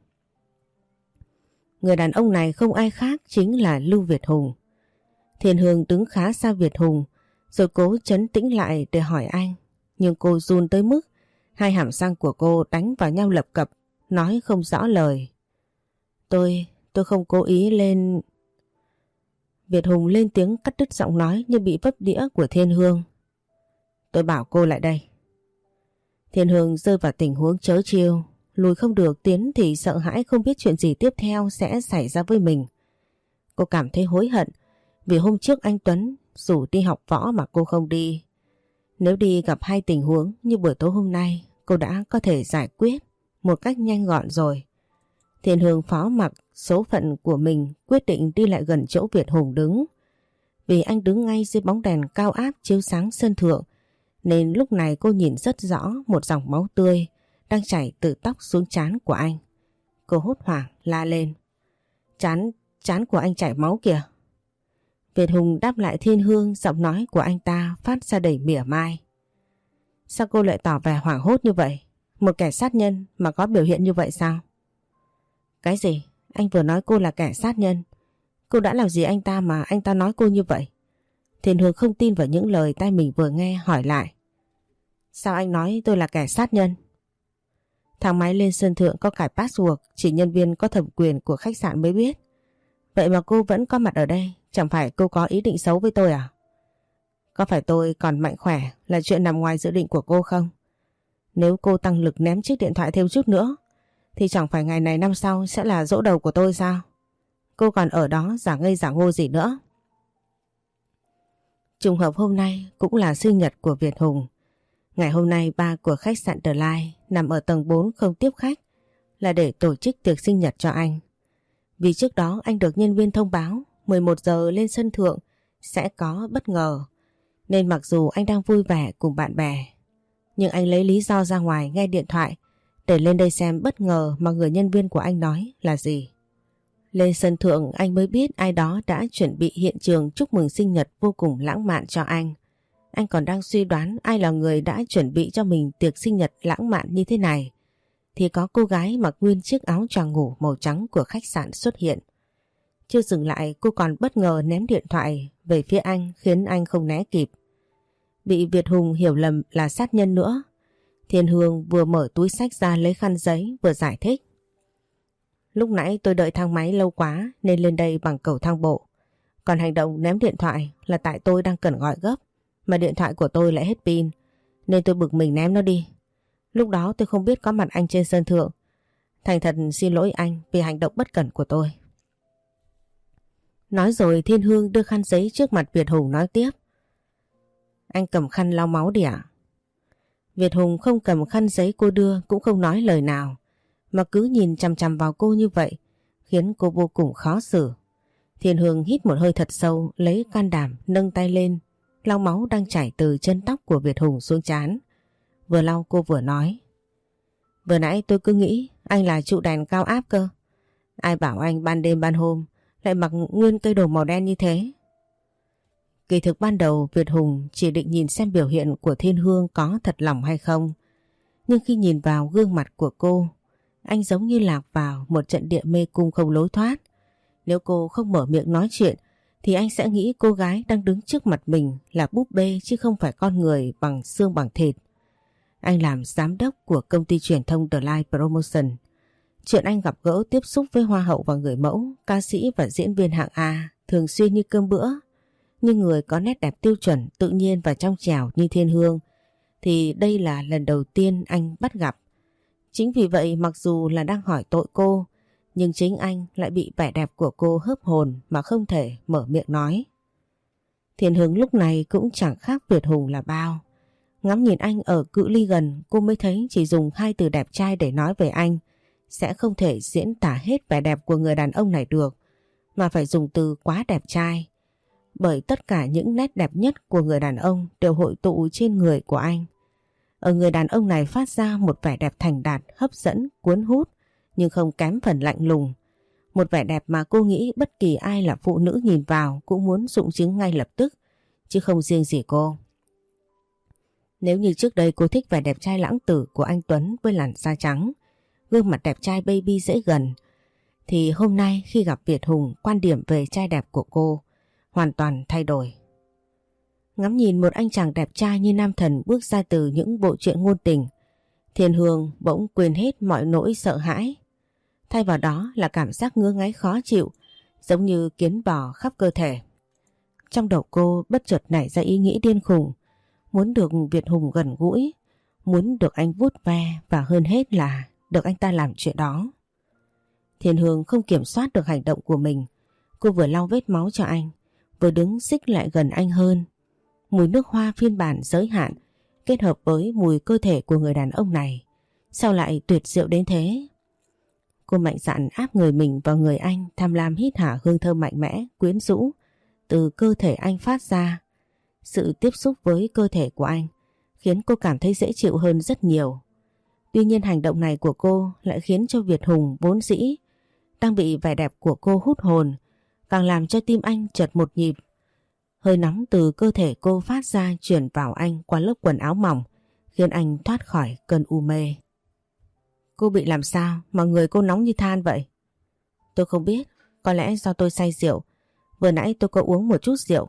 Người đàn ông này không ai khác chính là Lưu Việt Hùng. Thiên Hương đứng khá xa Việt Hùng rồi cố trấn tĩnh lại để hỏi anh. Nhưng cô run tới mức hai hàm răng của cô đánh vào nhau lập cập, nói không rõ lời. Tôi, tôi không cố ý lên... Việt Hùng lên tiếng cắt đứt giọng nói như bị vấp đĩa của Thiên Hương. Tôi bảo cô lại đây. Thiên Hương rơi vào tình huống trớ trêu, lùi không được, tiến thì sợ hãi không biết chuyện gì tiếp theo sẽ xảy ra với mình. Cô cảm thấy hối hận vì hôm trước anh Tuấn rủ đi học võ mà cô không đi. Nếu đi gặp hai tình huống như buổi tối hôm nay, cô đã có thể giải quyết một cách nhanh gọn rồi. Thiên Hương phó mặc số phận của mình, quyết định đi lại gần chỗ Việt Hùng đứng. Vì anh đứng ngay dưới bóng đèn cao áp chiếu sáng sân thượng, nên lúc này cô nhìn rất rõ một dòng máu tươi đang chảy từ tóc xuống trán của anh. Cô hốt hoảng la lên. Trán, trán của anh chảy máu kìa. Việt Hùng đáp lại Thiên Hương, giọng nói của anh ta phát ra đầy mỉa mai. Sao cô lại tỏ vẻ hoảng hốt như vậy? Một kẻ sát nhân mà có biểu hiện như vậy sao? Cái gì? Anh vừa nói cô là kẻ sát nhân. Cô đã làm gì anh ta mà anh ta nói cô như vậy? Thiên Hương không tin vào những lời tai mình vừa nghe, hỏi lại. Sao anh nói tôi là kẻ sát nhân? Thang máy lên sân thượng có cài password, chỉ nhân viên có thẩm quyền của khách sạn mới biết. Vậy mà cô vẫn có mặt ở đây, chẳng phải cô có ý định xấu với tôi à? Có phải tôi còn mạnh khỏe là chuyện nằm ngoài dự định của cô không? Nếu cô tăng lực ném chiếc điện thoại thêm chút nữa, thì chẳng phải ngày này năm sau sẽ là dỗ đầu của tôi sao? Cô còn ở đó giả ngây giả ngô gì nữa? Trùng hợp hôm nay cũng là sinh nhật của Việt Hùng. Ngày hôm nay ba của khách sạn The Line nằm ở tầng bốn không tiếp khách là để tổ chức tiệc sinh nhật cho anh. Vì trước đó anh được nhân viên thông báo mười một giờ lên sân thượng sẽ có bất ngờ, nên mặc dù anh đang vui vẻ cùng bạn bè, nhưng anh lấy lý do ra ngoài nghe điện thoại để lên đây xem bất ngờ mà người nhân viên của anh nói là gì. Lên sân thượng anh mới biết ai đó đã chuẩn bị hiện trường chúc mừng sinh nhật vô cùng lãng mạn cho anh. Anh còn đang suy đoán ai là người đã chuẩn bị cho mình tiệc sinh nhật lãng mạn như thế này, thì có cô gái mặc nguyên chiếc áo choàng ngủ màu trắng của khách sạn xuất hiện. Chưa dừng lại, cô còn bất ngờ ném điện thoại về phía anh khiến anh không né kịp. Bị Việt Hùng hiểu lầm là sát nhân nữa. Thiên Hương vừa mở túi xách ra lấy khăn giấy vừa giải thích. Lúc nãy tôi đợi thang máy lâu quá nên lên đây bằng cầu thang bộ. Còn hành động ném điện thoại là tại tôi đang cần gọi gấp, mà điện thoại của tôi lại hết pin, nên tôi bực mình ném nó đi. Lúc đó tôi không biết có mặt anh trên sân thượng. Thành thật xin lỗi anh vì hành động bất cẩn của tôi. Nói rồi Thiên Hương đưa khăn giấy trước mặt Việt Hùng nói tiếp. Anh cầm khăn lau máu đi ạ? Việt Hùng không cầm khăn giấy cô đưa, cũng không nói lời nào, mà cứ nhìn chằm chằm vào cô như vậy, khiến cô vô cùng khó xử. Thiên Hương hít một hơi thật sâu, lấy can đảm nâng tay lên, lau máu đang chảy từ chân tóc của Việt Hùng xuống trán. Vừa lau cô vừa nói. Vừa nãy tôi cứ nghĩ anh là trụ đèn cao áp cơ. Ai bảo anh ban đêm ban hôm lại mặc nguyên cây đồ màu đen như thế? Kỳ thực ban đầu Việt Hùng chỉ định nhìn xem biểu hiện của Thiên Hương có thật lòng hay không. Nhưng khi nhìn vào gương mặt của cô, anh giống như lạc vào một trận địa mê cung không lối thoát. Nếu cô không mở miệng nói chuyện thì anh sẽ nghĩ cô gái đang đứng trước mặt mình là búp bê chứ không phải con người bằng xương bằng thịt. Anh làm giám đốc của công ty truyền thông The Line Promotion. Chuyện anh gặp gỡ tiếp xúc với hoa hậu và người mẫu, ca sĩ và diễn viên hạng A thường xuyên như cơm bữa. Nhưng người có nét đẹp tiêu chuẩn, tự nhiên và trong trẻo như Thiên Hương thì đây là lần đầu tiên anh bắt gặp. Chính vì vậy mặc dù là đang hỏi tội cô, nhưng chính anh lại bị vẻ đẹp của cô hớp hồn mà không thể mở miệng nói. Thiên Hương lúc này cũng chẳng khác Việt Hùng là bao. Ngắm nhìn anh ở cự ly gần, cô mới thấy chỉ dùng hai từ đẹp trai để nói về anh sẽ không thể diễn tả hết vẻ đẹp của người đàn ông này được, mà phải dùng từ quá đẹp trai. Bởi tất cả những nét đẹp nhất của người đàn ông đều hội tụ trên người của anh. Ở người đàn ông này phát ra một vẻ đẹp thành đạt, hấp dẫn, cuốn hút, nhưng không kém phần lạnh lùng. Một vẻ đẹp mà cô nghĩ bất kỳ ai là phụ nữ nhìn vào cũng muốn dụng chứng ngay lập tức, chứ không riêng gì cô. Nếu như trước đây cô thích vẻ đẹp trai lãng tử của anh Tuấn với làn da trắng, gương mặt đẹp trai baby dễ gần, thì hôm nay khi gặp Việt Hùng, quan điểm về trai đẹp của cô hoàn toàn thay đổi. Ngắm nhìn một anh chàng đẹp trai như nam thần bước ra từ những bộ truyện ngôn tình, Thiên Hương bỗng quên hết mọi nỗi sợ hãi. Thay vào đó là cảm giác ngứa ngáy khó chịu, giống như kiến bò khắp cơ thể. Trong đầu cô bất chợt nảy ra ý nghĩ điên khùng, muốn được Việt Hùng gần gũi, muốn được anh vuốt ve và hơn hết là được anh ta làm chuyện đó. Thiên Hương không kiểm soát được hành động của mình. Cô vừa lau vết máu cho anh, vừa đứng xích lại gần anh hơn. Mùi nước hoa phiên bản giới hạn kết hợp với mùi cơ thể của người đàn ông này, sao lại tuyệt diệu đến thế? Cô mạnh dạn áp người mình vào người anh, tham lam hít hả hương thơm mạnh mẽ, quyến rũ từ cơ thể anh phát ra. Sự tiếp xúc với cơ thể của anh khiến cô cảm thấy dễ chịu hơn rất nhiều. Tuy nhiên hành động này của cô lại khiến cho Việt Hùng vốn dĩ đang bị vẻ đẹp của cô hút hồn, càng làm cho tim anh chợt một nhịp. Hơi nóng từ cơ thể cô phát ra chuyển vào anh qua lớp quần áo mỏng, khiến anh thoát khỏi cơn u mê. Cô bị làm sao mà người cô nóng như than vậy? Tôi không biết, có lẽ do tôi say rượu. Vừa nãy tôi có uống một chút rượu.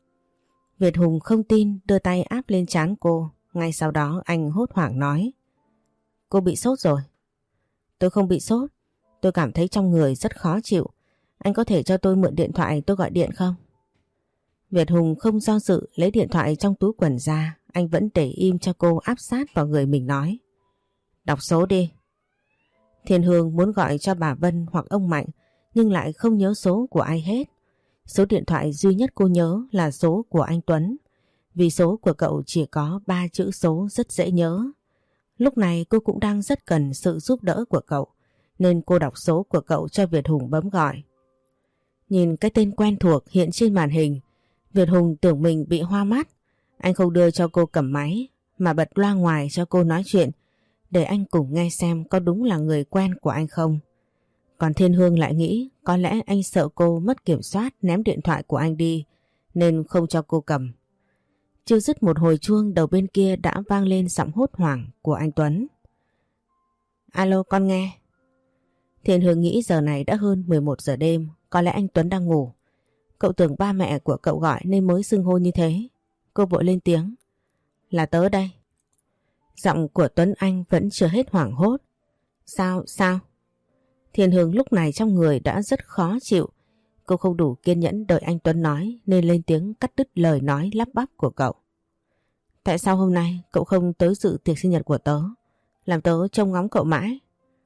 Việt Hùng không tin, đưa tay áp lên trán cô. Ngay sau đó anh hốt hoảng nói: Cô bị sốt rồi. Tôi không bị sốt, tôi cảm thấy trong người rất khó chịu. Anh có thể cho tôi mượn điện thoại tôi gọi điện không? Việt Hùng không do dự lấy điện thoại trong túi quần ra. Anh vẫn để im cho cô áp sát vào người mình nói: Đọc số đi. Thiên Hương muốn gọi cho bà Vân hoặc ông Mạnh, nhưng lại không nhớ số của ai hết. Số điện thoại duy nhất cô nhớ là số của anh Tuấn, vì số của cậu chỉ có ba chữ số rất dễ nhớ. Lúc này cô cũng đang rất cần sự giúp đỡ của cậu, nên cô đọc số của cậu cho Việt Hùng bấm gọi. Nhìn cái tên quen thuộc hiện trên màn hình, Việt Hùng tưởng mình bị hoa mắt. Anh không đưa cho cô cầm máy, mà bật loa ngoài cho cô nói chuyện, để anh cùng nghe xem có đúng là người quen của anh không. Còn Thiên Hương lại nghĩ có lẽ anh sợ cô mất kiểm soát ném điện thoại của anh đi, nên không cho cô cầm. Chưa dứt một hồi chuông, đầu bên kia đã vang lên giọng hốt hoảng của anh Tuấn. Alo, con nghe. Thiên Hương nghĩ giờ này đã hơn mười một giờ đêm, có lẽ anh Tuấn đang ngủ. Cậu tưởng ba mẹ của cậu gọi nên mới xưng hô như thế. Cô vội lên tiếng: Là tớ đây. Giọng của Tuấn Anh vẫn chưa hết hoảng hốt. Sao, sao? Thiên Hương lúc này trong người đã rất khó chịu. Cô không đủ kiên nhẫn đợi anh Tuấn nói, nên lên tiếng cắt đứt lời nói lắp bắp của cậu. Tại sao hôm nay cậu không tới dự tiệc sinh nhật của tớ, làm tớ trông ngóng cậu mãi?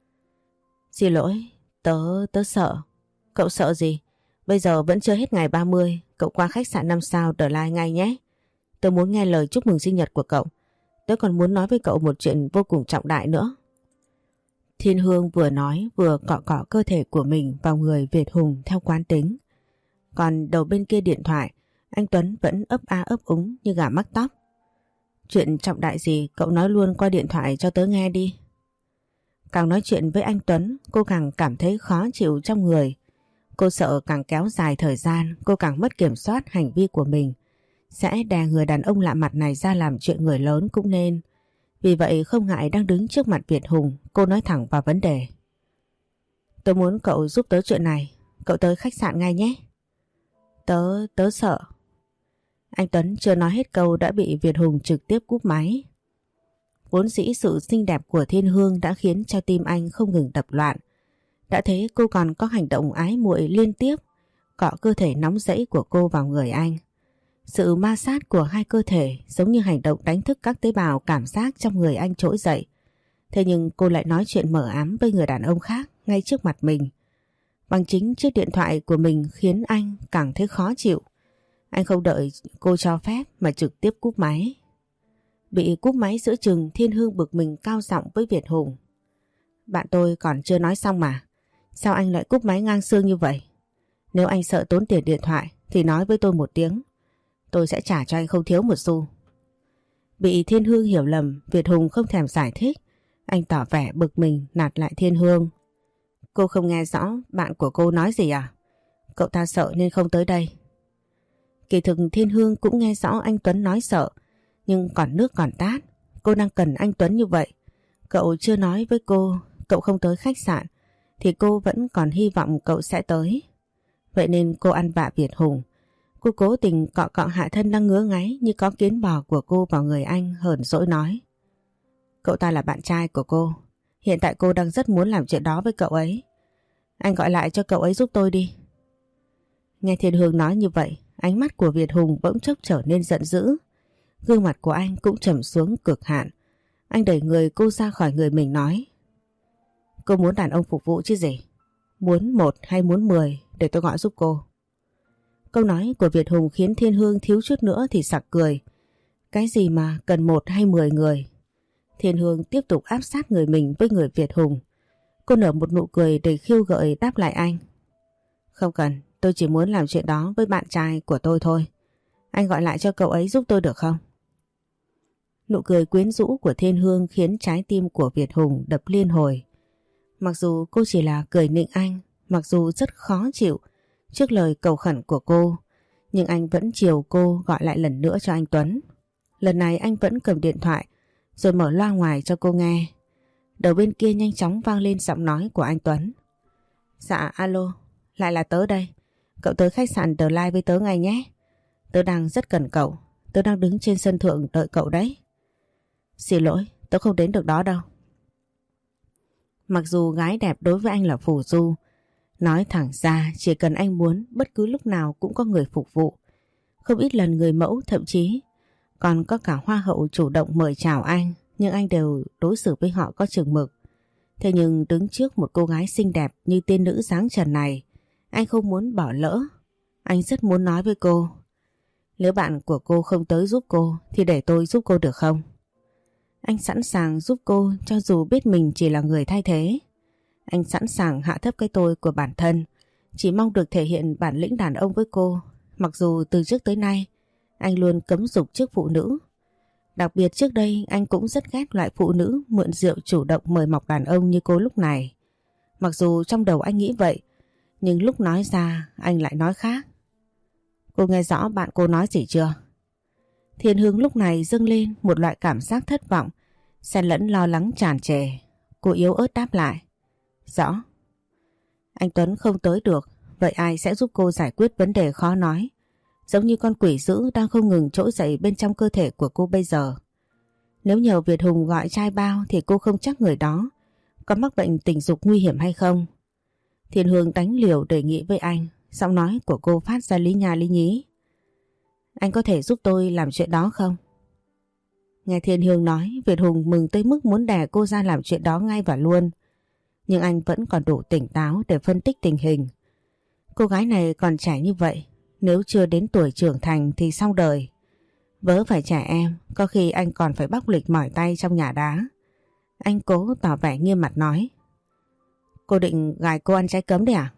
Xin lỗi, tớ, tớ sợ. Cậu sợ gì? Bây giờ vẫn chưa hết ngày ba mươi, cậu qua khách sạn năm sao The Line ngay nhé. Tớ muốn nghe lời chúc mừng sinh nhật của cậu. Tớ còn muốn nói với cậu một chuyện vô cùng trọng đại nữa. Thiên Hương vừa nói vừa cọ cọ cơ thể của mình vào người Việt Hùng theo quán tính. Còn đầu bên kia điện thoại, anh Tuấn vẫn ấp a ấp úng như gà mắc tóc. Chuyện trọng đại gì cậu nói luôn qua điện thoại cho tớ nghe đi. Càng nói chuyện với anh Tuấn, cô càng cảm thấy khó chịu trong người. Cô sợ càng kéo dài thời gian, cô càng mất kiểm soát hành vi của mình, sẽ đè người đàn ông lạ mặt này ra làm chuyện người lớn cũng nên. Vì vậy không ngại đang đứng trước mặt Việt Hùng, cô nói thẳng vào vấn đề. Tôi muốn cậu giúp tớ chuyện này, cậu tới khách sạn ngay nhé. Tớ, tớ sợ. Anh Tuấn chưa nói hết câu đã bị Việt Hùng trực tiếp cúp máy. Vốn dĩ sự xinh đẹp của Thiên Hương đã khiến cho tim anh không ngừng đập loạn. Đã thế cô còn có hành động ái muội liên tiếp, cọ cơ thể nóng rẫy của cô vào người anh. Sự ma sát của hai cơ thể giống như hành động đánh thức các tế bào cảm giác trong người anh trỗi dậy. Thế nhưng cô lại nói chuyện mờ ám với người đàn ông khác ngay trước mặt mình. Bằng chính chiếc điện thoại của mình khiến anh càng thấy khó chịu. Anh không đợi cô cho phép mà trực tiếp cúp máy. Bị cúp máy giữa chừng, Thiên Hương bực mình cao giọng với Việt Hùng. bạn tôi còn chưa nói xong mà. Sao anh lại cúp máy ngang xương như vậy? Nếu anh sợ tốn tiền điện thoại thì nói với tôi một tiếng. Tôi sẽ trả cho anh không thiếu một xu. Bị Thiên Hương hiểu lầm, Việt Hùng không thèm giải thích. Anh tỏ vẻ bực mình nạt lại Thiên Hương. Cô không nghe rõ bạn của cô nói gì à? Cậu ta sợ nên không tới đây. Kỳ thực Thiên Hương cũng nghe rõ anh Tuấn nói sợ. Nhưng còn nước còn tát. Cô đang cần anh Tuấn như vậy. Cậu chưa nói với cô cậu không tới khách sạn thì cô vẫn còn hy vọng cậu sẽ tới. Vậy nên cô ăn vạ Việt Hùng. Cô cố tình cọ cọ hạ thân đang ngứa ngáy như có kiến bò của cô vào người anh, hờn dỗi nói. Cậu ta là bạn trai của cô. Hiện tại cô đang rất muốn làm chuyện đó với cậu ấy. Anh gọi lại cho cậu ấy giúp tôi đi. Nghe Thiên Hương nói như vậy, ánh mắt của Việt Hùng bỗng chốc trở nên giận dữ. Gương mặt của anh cũng trầm xuống cực hạn. Anh đẩy người cô ra khỏi người mình nói. Cô muốn đàn ông phục vụ chứ gì? Muốn một hay muốn mười để tôi gọi giúp cô? Câu nói của Việt Hùng khiến Thiên Hương thiếu chút nữa thì sặc cười. Cái gì mà cần một hay mười người? Thiên Hương tiếp tục áp sát người mình với người Việt Hùng. Cô nở một nụ cười đầy khiêu gợi đáp lại anh. Không cần, tôi chỉ muốn làm chuyện đó với bạn trai của tôi thôi. Anh gọi lại cho cậu ấy giúp tôi được không? Nụ cười quyến rũ của Thiên Hương khiến trái tim của Việt Hùng đập liên hồi. Mặc dù cô chỉ là cười nịnh anh, mặc dù rất khó chịu trước lời cầu khẩn của cô, nhưng anh vẫn chiều cô gọi lại lần nữa cho anh Tuấn. Lần này anh vẫn cầm điện thoại rồi mở loa ngoài cho cô nghe. Đầu bên kia nhanh chóng vang lên giọng nói của anh Tuấn. Dạ alo, lại là tớ đây. Cậu tới khách sạn The Line với tớ ngay nhé. Tớ đang rất cần cậu. Tớ đang đứng trên sân thượng đợi cậu đấy. Xin lỗi, tớ không đến được đó đâu. Mặc dù gái đẹp đối với anh là phù du, nói thẳng ra chỉ cần anh muốn bất cứ lúc nào cũng có người phục vụ. Không ít lần người mẫu thậm chí còn có cả hoa hậu chủ động mời chào anh, nhưng anh đều đối xử với họ có chừng mực. Thế nhưng đứng trước một cô gái xinh đẹp như tiên nữ dáng trần này, anh không muốn bỏ lỡ. Anh rất muốn nói với cô, nếu bạn của cô không tới giúp cô thì để tôi giúp cô được không? Anh sẵn sàng giúp cô cho dù biết mình chỉ là người thay thế. Anh sẵn sàng hạ thấp cái tôi của bản thân, chỉ mong được thể hiện bản lĩnh đàn ông với cô. Mặc dù từ trước tới nay anh luôn cấm dục trước phụ nữ. Đặc biệt trước đây anh cũng rất ghét loại phụ nữ mượn rượu chủ động mời mọc đàn ông như cô lúc này. Mặc dù trong đầu anh nghĩ vậy, nhưng lúc nói ra anh lại nói khác. Cô nghe rõ bạn cô nói gì chưa? Thiên Hương lúc này dâng lên một loại cảm giác thất vọng, xen lẫn lo lắng tràn trề. Cô yếu ớt đáp lại. Rõ. Anh Tuấn không tới được, vậy ai sẽ giúp cô giải quyết vấn đề khó nói, giống như con quỷ dữ đang không ngừng trỗi dậy bên trong cơ thể của cô bây giờ. Nếu nhờ Việt Hùng gọi trai bao thì cô không chắc người đó có mắc bệnh tình dục nguy hiểm hay không. Thiên Hương đánh liều đề nghị với anh, giọng nói của cô phát ra lý nha lý nhí. Anh có thể giúp tôi làm chuyện đó không? Nghe Thiên Hương nói, Việt Hùng mừng tới mức muốn đè cô ra làm chuyện đó ngay và luôn. Nhưng anh vẫn còn đủ tỉnh táo để phân tích tình hình. Cô gái này còn trẻ như vậy, nếu chưa đến tuổi trưởng thành thì xong đời. Vớ phải trẻ em, có khi anh còn phải bóc lịch mỏi tay trong nhà đá. Anh cố tỏ vẻ nghiêm mặt nói. Cô định gài cô ăn trái cấm đấy à?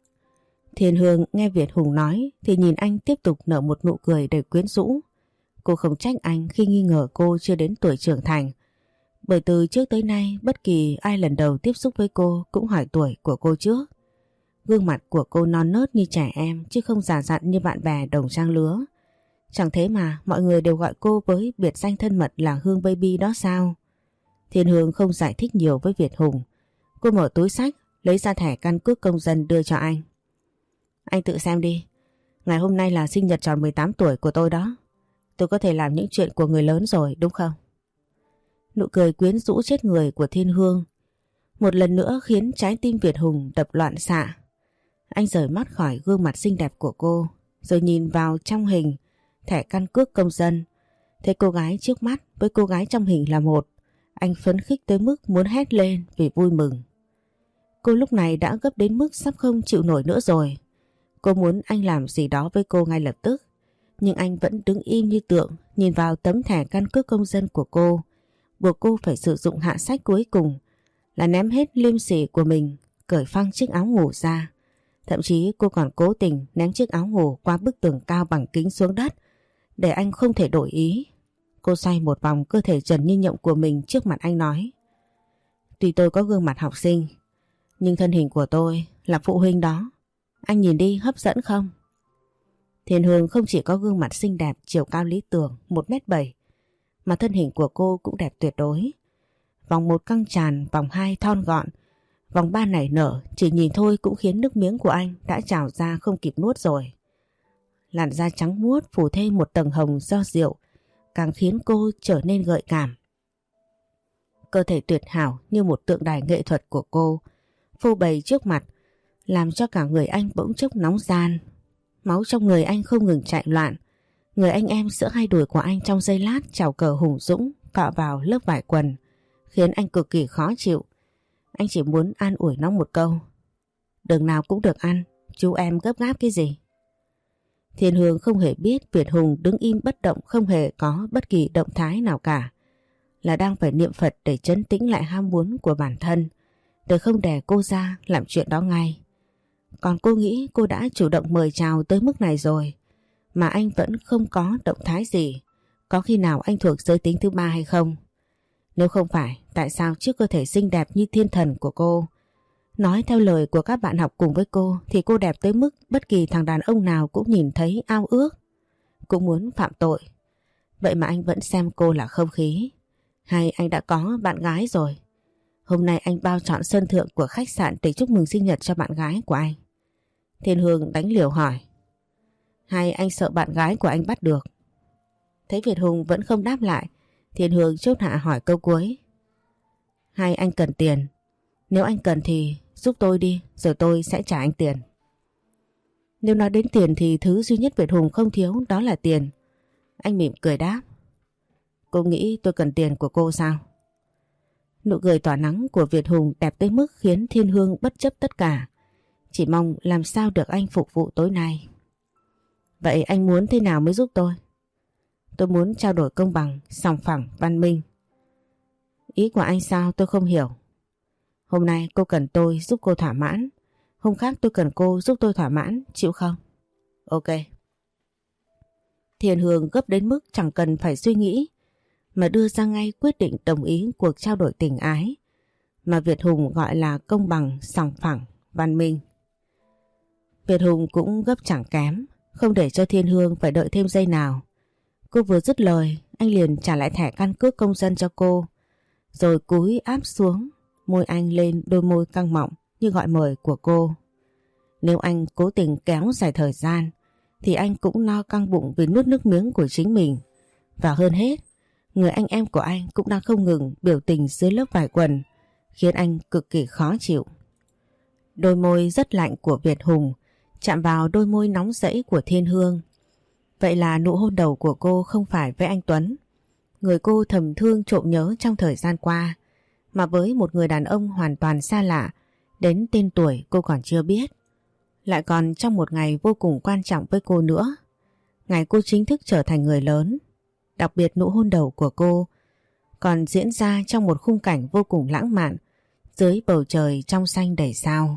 Thiên Hương nghe Việt Hùng nói thì nhìn anh tiếp tục nở một nụ cười đầy quyến rũ. Cô không trách anh khi nghi ngờ cô chưa đến tuổi trưởng thành. Bởi từ trước tới nay bất kỳ ai lần đầu tiếp xúc với cô cũng hỏi tuổi của cô trước. Gương mặt của cô non nớt như trẻ em chứ không già dặn như bạn bè đồng trang lứa. Chẳng thế mà mọi người đều gọi cô với biệt danh thân mật là Hương Baby đó sao? Thiên Hương không giải thích nhiều với Việt Hùng. Cô mở túi xách lấy ra thẻ căn cước công dân đưa cho anh. Anh tự xem đi. Ngày hôm nay là sinh nhật tròn mười tám tuổi của tôi đó. Tôi có thể làm những chuyện của người lớn rồi đúng không? Nụ cười quyến rũ chết người của Thiên Hương một lần nữa khiến trái tim Việt Hùng đập loạn xạ. Anh rời mắt khỏi gương mặt xinh đẹp của cô, rồi nhìn vào trong hình thẻ căn cước công dân. Thấy cô gái trước mắt với cô gái trong hình là một, anh phấn khích tới mức muốn hét lên vì vui mừng. Cô lúc này đã gấp đến mức sắp không chịu nổi nữa rồi. Cô muốn anh làm gì đó với cô ngay lập tức, nhưng anh vẫn đứng im như tượng nhìn vào tấm thẻ căn cước công dân của cô, buộc cô phải sử dụng hạ sách cuối cùng là ném hết liêm sỉ của mình, cởi phăng chiếc áo ngủ ra. Thậm chí cô còn cố tình ném chiếc áo ngủ qua bức tường cao bằng kính xuống đất để anh không thể đổi ý. Cô xoay một vòng cơ thể trần như nhộng của mình trước mặt anh nói: Tuy tôi có gương mặt học sinh, nhưng thân hình của tôi là phụ huynh đó. Anh nhìn đi, hấp dẫn không? Thiên Hương không chỉ có gương mặt xinh đẹp, chiều cao lý tưởng một mét bảy, mà thân hình của cô cũng đẹp tuyệt đối. Vòng một căng tràn, vòng hai thon gọn, vòng ba nảy nở, chỉ nhìn thôi cũng khiến nước miếng của anh đã trào ra không kịp nuốt rồi. Làn da trắng muốt phủ thêm một tầng hồng do rượu, càng khiến cô trở nên gợi cảm. Cơ thể tuyệt hảo như một tượng đài nghệ thuật của cô phô bày trước mặt, làm cho cả người anh bỗng chốc nóng ran. Máu trong người anh không ngừng chạy loạn. Người anh em giữa hai đùi của anh trong giây lát trào cờ hùng dũng cọ vào lớp vải quần, khiến anh cực kỳ khó chịu. Anh chỉ muốn an ủi nó một câu: Đường nào cũng được ăn, chú em gấp gáp cái gì? Thiên Hương không hề biết Việt Hùng đứng im bất động, không hề có bất kỳ động thái nào cả, là đang phải niệm Phật để trấn tĩnh lại ham muốn của bản thân, để không đè cô ra làm chuyện đó ngay. Còn cô nghĩ cô đã chủ động mời chào tới mức này rồi mà anh vẫn không có động thái gì. Có khi nào anh thuộc giới tính thứ ba hay không? Nếu không phải, tại sao trước cơ thể xinh đẹp như thiên thần của cô, nói theo lời của các bạn học cùng với cô, thì cô đẹp tới mức bất kỳ thằng đàn ông nào cũng nhìn thấy ao ước, cũng muốn phạm tội. Vậy mà anh vẫn xem cô là không khí. Hay anh đã có bạn gái rồi? Hôm nay anh bao trọn sân thượng của khách sạn để chúc mừng sinh nhật cho bạn gái của anh. Thiên Hương đánh liều hỏi: Hay anh sợ bạn gái của anh bắt được? Thấy Việt Hùng vẫn không đáp lại, Thiên Hương chốt hạ hỏi câu cuối: Hay anh cần tiền? Nếu anh cần thì giúp tôi đi, rồi tôi sẽ trả anh tiền. Nếu nói đến tiền thì thứ duy nhất Việt Hùng không thiếu đó là tiền. Anh mỉm cười đáp: Cô nghĩ tôi cần tiền của cô sao? Nụ cười tỏa nắng của Việt Hùng đẹp tới mức khiến Thiên Hương bất chấp tất cả, chỉ mong làm sao được anh phục vụ tối nay. Vậy anh muốn thế nào mới giúp tôi? Tôi muốn trao đổi công bằng, sòng phẳng, văn minh. Ý của anh sao tôi không hiểu? Hôm nay cô cần tôi giúp cô thỏa mãn, hôm khác tôi cần cô giúp tôi thỏa mãn, chịu không? Ok. Thiên Hương gấp đến mức chẳng cần phải suy nghĩ mà đưa ra ngay quyết định đồng ý cuộc trao đổi tình ái mà Việt Hùng gọi là công bằng, sòng phẳng, văn minh. Việt Hùng cũng gấp chẳng kém, không để cho Thiên Hương phải đợi thêm giây nào. Cô vừa dứt lời, anh liền trả lại thẻ căn cước công dân cho cô, rồi cúi áp xuống môi anh lên đôi môi căng mọng như gọi mời của cô. Nếu anh cố tình kéo dài thời gian thì anh cũng no căng bụng vì nuốt nước miếng của chính mình. Và hơn hết, người anh em của anh cũng đang không ngừng biểu tình dưới lớp vải quần, khiến anh cực kỳ khó chịu. Đôi môi rất lạnh của Việt Hùng chạm vào đôi môi nóng rẫy của Thiên Hương. Vậy là nụ hôn đầu của cô không phải với anh Tuấn, người cô thầm thương trộm nhớ trong thời gian qua, mà với một người đàn ông hoàn toàn xa lạ, đến tên tuổi cô còn chưa biết. Lại còn trong một ngày vô cùng quan trọng với cô nữa, ngày cô chính thức trở thành người lớn. Đặc biệt nụ hôn đầu của cô còn diễn ra trong một khung cảnh vô cùng lãng mạn, dưới bầu trời trong xanh đầy sao.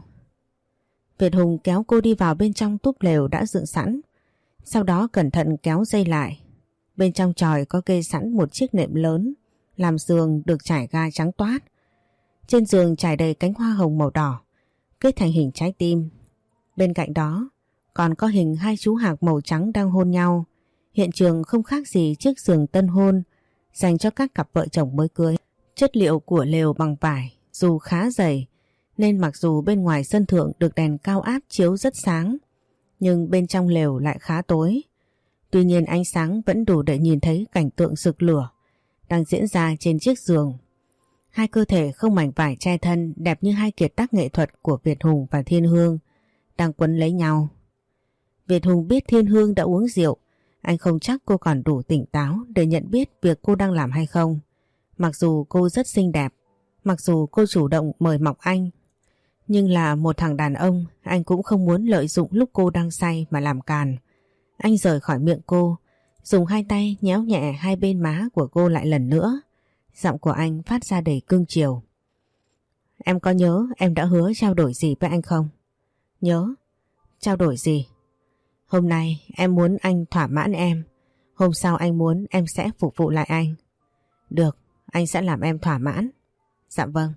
Việt Hùng kéo cô đi vào bên trong túp lều đã dựng sẵn, sau đó cẩn thận kéo dây lại. Bên trong chòi có kê sẵn một chiếc nệm lớn, làm giường được trải ga trắng toát. Trên giường trải đầy cánh hoa hồng màu đỏ, kết thành hình trái tim. Bên cạnh đó còn có hình hai chú hạc màu trắng đang hôn nhau. Hiện trường không khác gì chiếc giường tân hôn dành cho các cặp vợ chồng mới cưới. Chất liệu của lều bằng vải, dù khá dày, nên mặc dù bên ngoài sân thượng được đèn cao áp chiếu rất sáng, nhưng bên trong lều lại khá tối. Tuy nhiên ánh sáng vẫn đủ để nhìn thấy cảnh tượng rực lửa đang diễn ra trên chiếc giường. Hai cơ thể không mảnh vải che thân đẹp như hai kiệt tác nghệ thuật của Việt Hùng và Thiên Hương đang quấn lấy nhau. Việt Hùng biết Thiên Hương đã uống rượu, anh không chắc cô còn đủ tỉnh táo để nhận biết việc cô đang làm hay không. Mặc dù cô rất xinh đẹp, mặc dù cô chủ động mời mọc anh, nhưng là một thằng đàn ông, anh cũng không muốn lợi dụng lúc cô đang say mà làm càn. Anh rời khỏi miệng cô, dùng hai tay nhéo nhẹ hai bên má của cô lại lần nữa. Giọng của anh phát ra đầy cương chiều. Em có nhớ em đã hứa trao đổi gì với anh không? Nhớ. Trao đổi gì? Hôm nay em muốn anh thỏa mãn em. Hôm sau anh muốn em sẽ phục vụ lại anh. Được, anh sẽ làm em thỏa mãn. Dạ vâng.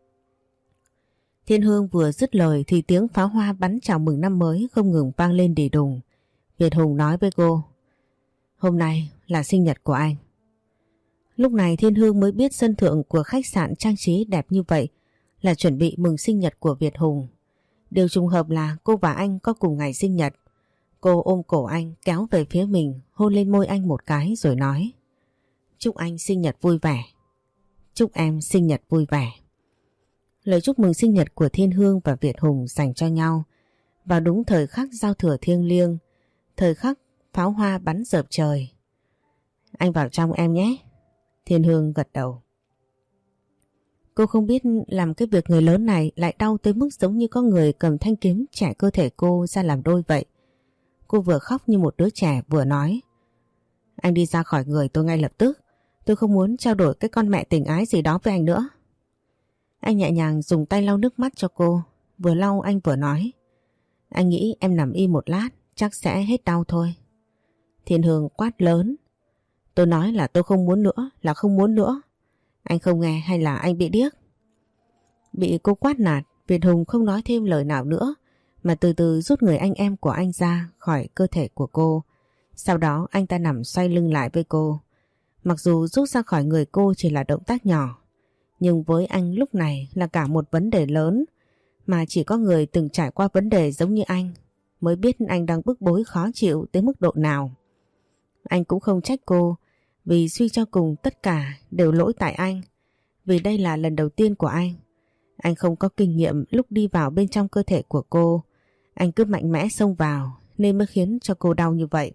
Thiên Hương vừa dứt lời thì tiếng pháo hoa bắn chào mừng năm mới không ngừng vang lên đì đùng. Việt Hùng nói với cô: Hôm nay là sinh nhật của anh. Lúc này Thiên Hương mới biết sân thượng của khách sạn trang trí đẹp như vậy là chuẩn bị mừng sinh nhật của Việt Hùng. Điều trùng hợp là cô và anh có cùng ngày sinh nhật. Cô ôm cổ anh kéo về phía mình, hôn lên môi anh một cái rồi nói: Chúc anh sinh nhật vui vẻ. Chúc em sinh nhật vui vẻ. Lời chúc mừng sinh nhật của Thiên Hương và Việt Hùng dành cho nhau vào đúng thời khắc giao thừa thiêng liêng, thời khắc pháo hoa bắn rợp trời. Anh vào trong em nhé. Thiên Hương gật đầu. Cô không biết làm cái việc người lớn này lại đau tới mức giống như có người cầm thanh kiếm chẻ cơ thể cô ra làm đôi vậy. Cô vừa khóc như một đứa trẻ vừa nói: Anh đi ra khỏi người tôi ngay lập tức. Tôi không muốn trao đổi cái con mẹ tình ái gì đó với anh nữa. Anh nhẹ nhàng dùng tay lau nước mắt cho cô. Vừa lau anh vừa nói: Anh nghĩ em nằm im một lát chắc sẽ hết đau thôi. Thiên Hương quát lớn: Tôi nói là tôi không muốn nữa, là không muốn nữa. Anh không nghe hay là anh bị điếc? Bị cô quát nạt, Việt Hùng không nói thêm lời nào nữa mà từ từ rút người anh em của anh ra khỏi cơ thể của cô. Sau đó anh ta nằm xoay lưng lại với cô. Mặc dù rút ra khỏi người cô chỉ là động tác nhỏ, nhưng với anh lúc này là cả một vấn đề lớn mà chỉ có người từng trải qua vấn đề giống như anh mới biết anh đang bức bối khó chịu tới mức độ nào. Anh cũng không trách cô vì suy cho cùng tất cả đều lỗi tại anh. Vì đây là lần đầu tiên của anh. Anh không có kinh nghiệm lúc đi vào bên trong cơ thể của cô. Anh cứ mạnh mẽ xông vào nên mới khiến cho cô đau như vậy.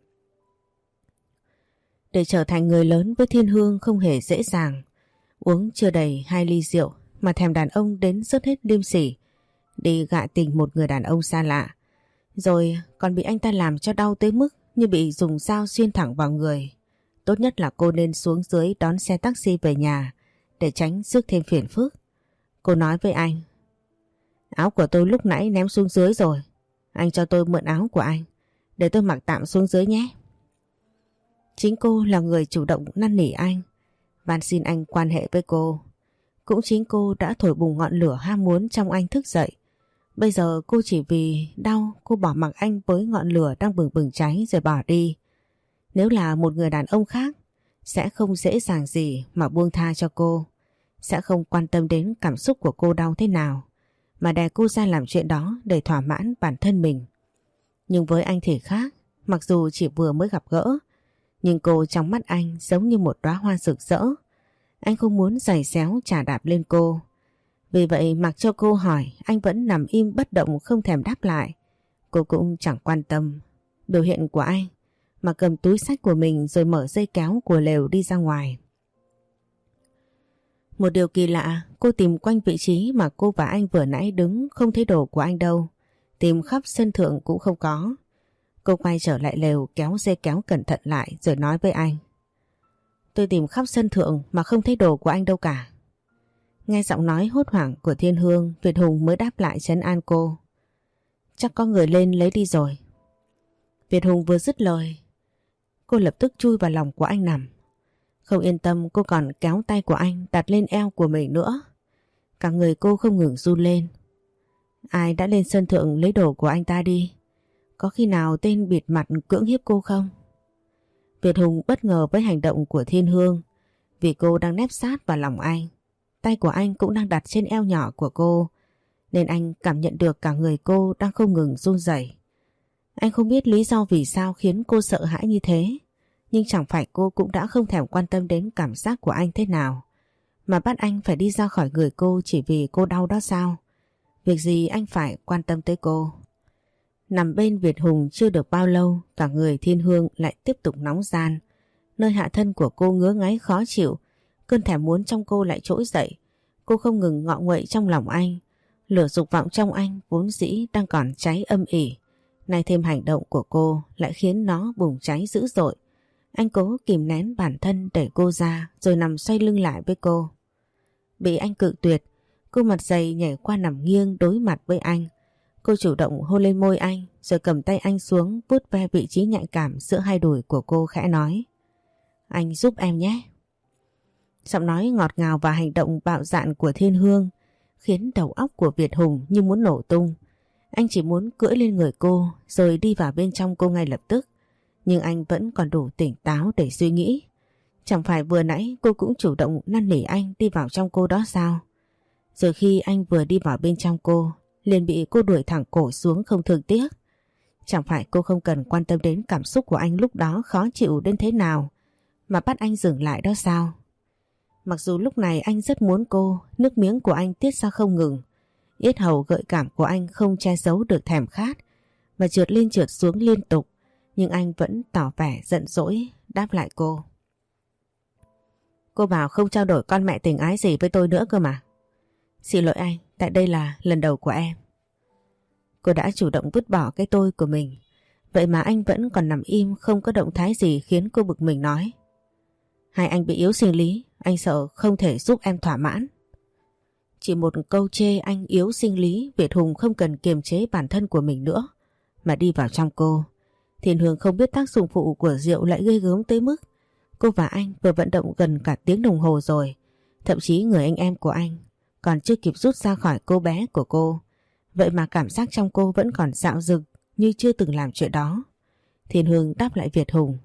Để trở thành người lớn với Thiên Hương không hề dễ dàng. Uống chưa đầy hai ly rượu mà thèm đàn ông đến rớt hết liêm sỉ, đi gạ tình một người đàn ông xa lạ. Rồi còn bị anh ta làm cho đau tới mức như bị dùng dao xuyên thẳng vào người. Tốt nhất là cô nên xuống dưới đón xe taxi về nhà để tránh rước thêm phiền phức. Cô nói với anh: Áo của tôi lúc nãy ném xuống dưới rồi. Anh cho tôi mượn áo của anh để tôi mặc tạm xuống dưới nhé. Chính cô là người chủ động năn nỉ anh, van xin anh quan hệ với cô. Cũng chính cô đã thổi bùng ngọn lửa ham muốn trong anh thức dậy. Bây giờ cô chỉ vì đau cô bỏ mặc anh với ngọn lửa đang bừng bừng cháy rồi bỏ đi. Nếu là một người đàn ông khác sẽ không dễ dàng gì mà buông tha cho cô, sẽ không quan tâm đến cảm xúc của cô đau thế nào mà đè cô ra làm chuyện đó để thỏa mãn bản thân mình. Nhưng với anh thì khác. Mặc dù chỉ vừa mới gặp gỡ, nhưng cô trong mắt anh giống như một đóa hoa rực rỡ. Anh không muốn giày xéo chà đạp lên cô. Vì vậy mặc cho cô hỏi, anh vẫn nằm im bất động không thèm đáp lại. Cô cũng chẳng quan tâm biểu hiện của anh mà cầm túi xách của mình rồi mở dây kéo của lều đi ra ngoài. Một điều kỳ lạ, cô tìm quanh vị trí mà cô và anh vừa nãy đứng không thấy đồ của anh đâu. Tìm khắp sân thượng cũng không có. Cô quay trở lại lều kéo dây kéo cẩn thận lại rồi nói với anh: Tôi tìm khắp sân thượng mà không thấy đồ của anh đâu cả. Nghe giọng nói hốt hoảng của Thiên Hương, Việt Hùng mới đáp lại trấn an cô: Chắc có người lên lấy đi rồi. Việt Hùng vừa dứt lời, cô lập tức chui vào lòng của anh nằm. Không yên tâm, cô còn kéo tay của anh đặt lên eo của mình nữa. Cả người cô không ngừng run lên. Ai đã lên sân thượng lấy đồ của anh ta đi? Có khi nào tên bịt mặt cưỡng hiếp cô không? Việt Hùng bất ngờ với hành động của Thiên Hương vì cô đang nép sát vào lòng anh. Tay của anh cũng đang đặt trên eo nhỏ của cô nên anh cảm nhận được cả người cô đang không ngừng run rẩy. Anh không biết lý do vì sao khiến cô sợ hãi như thế, nhưng chẳng phải cô cũng đã không thèm quan tâm đến cảm giác của anh thế nào mà bắt anh phải đi ra khỏi người cô chỉ vì cô đau đó sao? Việc gì anh phải quan tâm tới cô? Nằm bên Việt Hùng chưa được bao lâu, cả người Thiên Hương lại tiếp tục nóng ran. Nơi hạ thân của cô ngứa ngáy khó chịu, cơn thèm muốn trong cô lại trỗi dậy. Cô không ngừng ngọ nguậy trong lòng anh. Lửa dục vọng trong anh vốn dĩ đang còn cháy âm ỉ, nay thêm hành động của cô lại khiến nó bùng cháy dữ dội. Anh cố kìm nén bản thân đẩy cô ra rồi nằm xoay lưng lại với cô. Bị anh cự tuyệt, Cô mặt dày nhảy qua nằm nghiêng đối mặt với anh. Cô chủ động hôn lên môi anh rồi cầm tay anh xuống vuốt ve vị trí nhạy cảm giữa hai đùi của cô khẽ nói. Anh giúp em nhé. Giọng nói ngọt ngào và hành động bạo dạn của Thiên Hương khiến đầu óc của Việt Hùng như muốn nổ tung. Anh chỉ muốn cưỡi lên người cô rồi đi vào bên trong cô ngay lập tức. Nhưng anh vẫn còn đủ tỉnh táo để suy nghĩ. Chẳng phải vừa nãy cô cũng chủ động năn nỉ anh đi vào trong cô đó sao? Rồi khi anh vừa đi vào bên trong cô, liền bị cô đuổi thẳng cổ xuống không thương tiếc. Chẳng phải cô không cần quan tâm đến cảm xúc của anh lúc đó khó chịu đến thế nào mà bắt anh dừng lại đó sao? Mặc dù lúc này anh rất muốn cô, nước miếng của anh tiết ra không ngừng. Yết hầu gợi cảm của anh không che giấu được thèm khát và trượt lên trượt xuống liên tục. Nhưng anh vẫn tỏ vẻ giận dỗi đáp lại cô. Cô bảo không trao đổi con mẹ tình ái gì với tôi nữa cơ mà. Xin lỗi anh, tại đây là lần đầu của em. Cô đã chủ động vứt bỏ cái tôi của mình. Vậy mà anh vẫn còn nằm im không có động thái gì khiến cô bực mình nói. Hay anh bị yếu sinh lý, anh sợ không thể giúp em thỏa mãn. Chỉ một câu chê anh yếu sinh lý, Việt Hùng không cần kiềm chế bản thân của mình nữa mà đi vào trong cô. Thiên Hương không biết tác dụng phụ của rượu lại ghê gớm tới mức cô và anh vừa vận động gần cả tiếng đồng hồ rồi. Thậm chí người anh em của anh còn chưa kịp rút ra khỏi cô bé của cô. Vậy mà cảm giác trong cô vẫn còn dạo dực như chưa từng làm chuyện đó. Thiên Hương đáp lại Việt Hùng.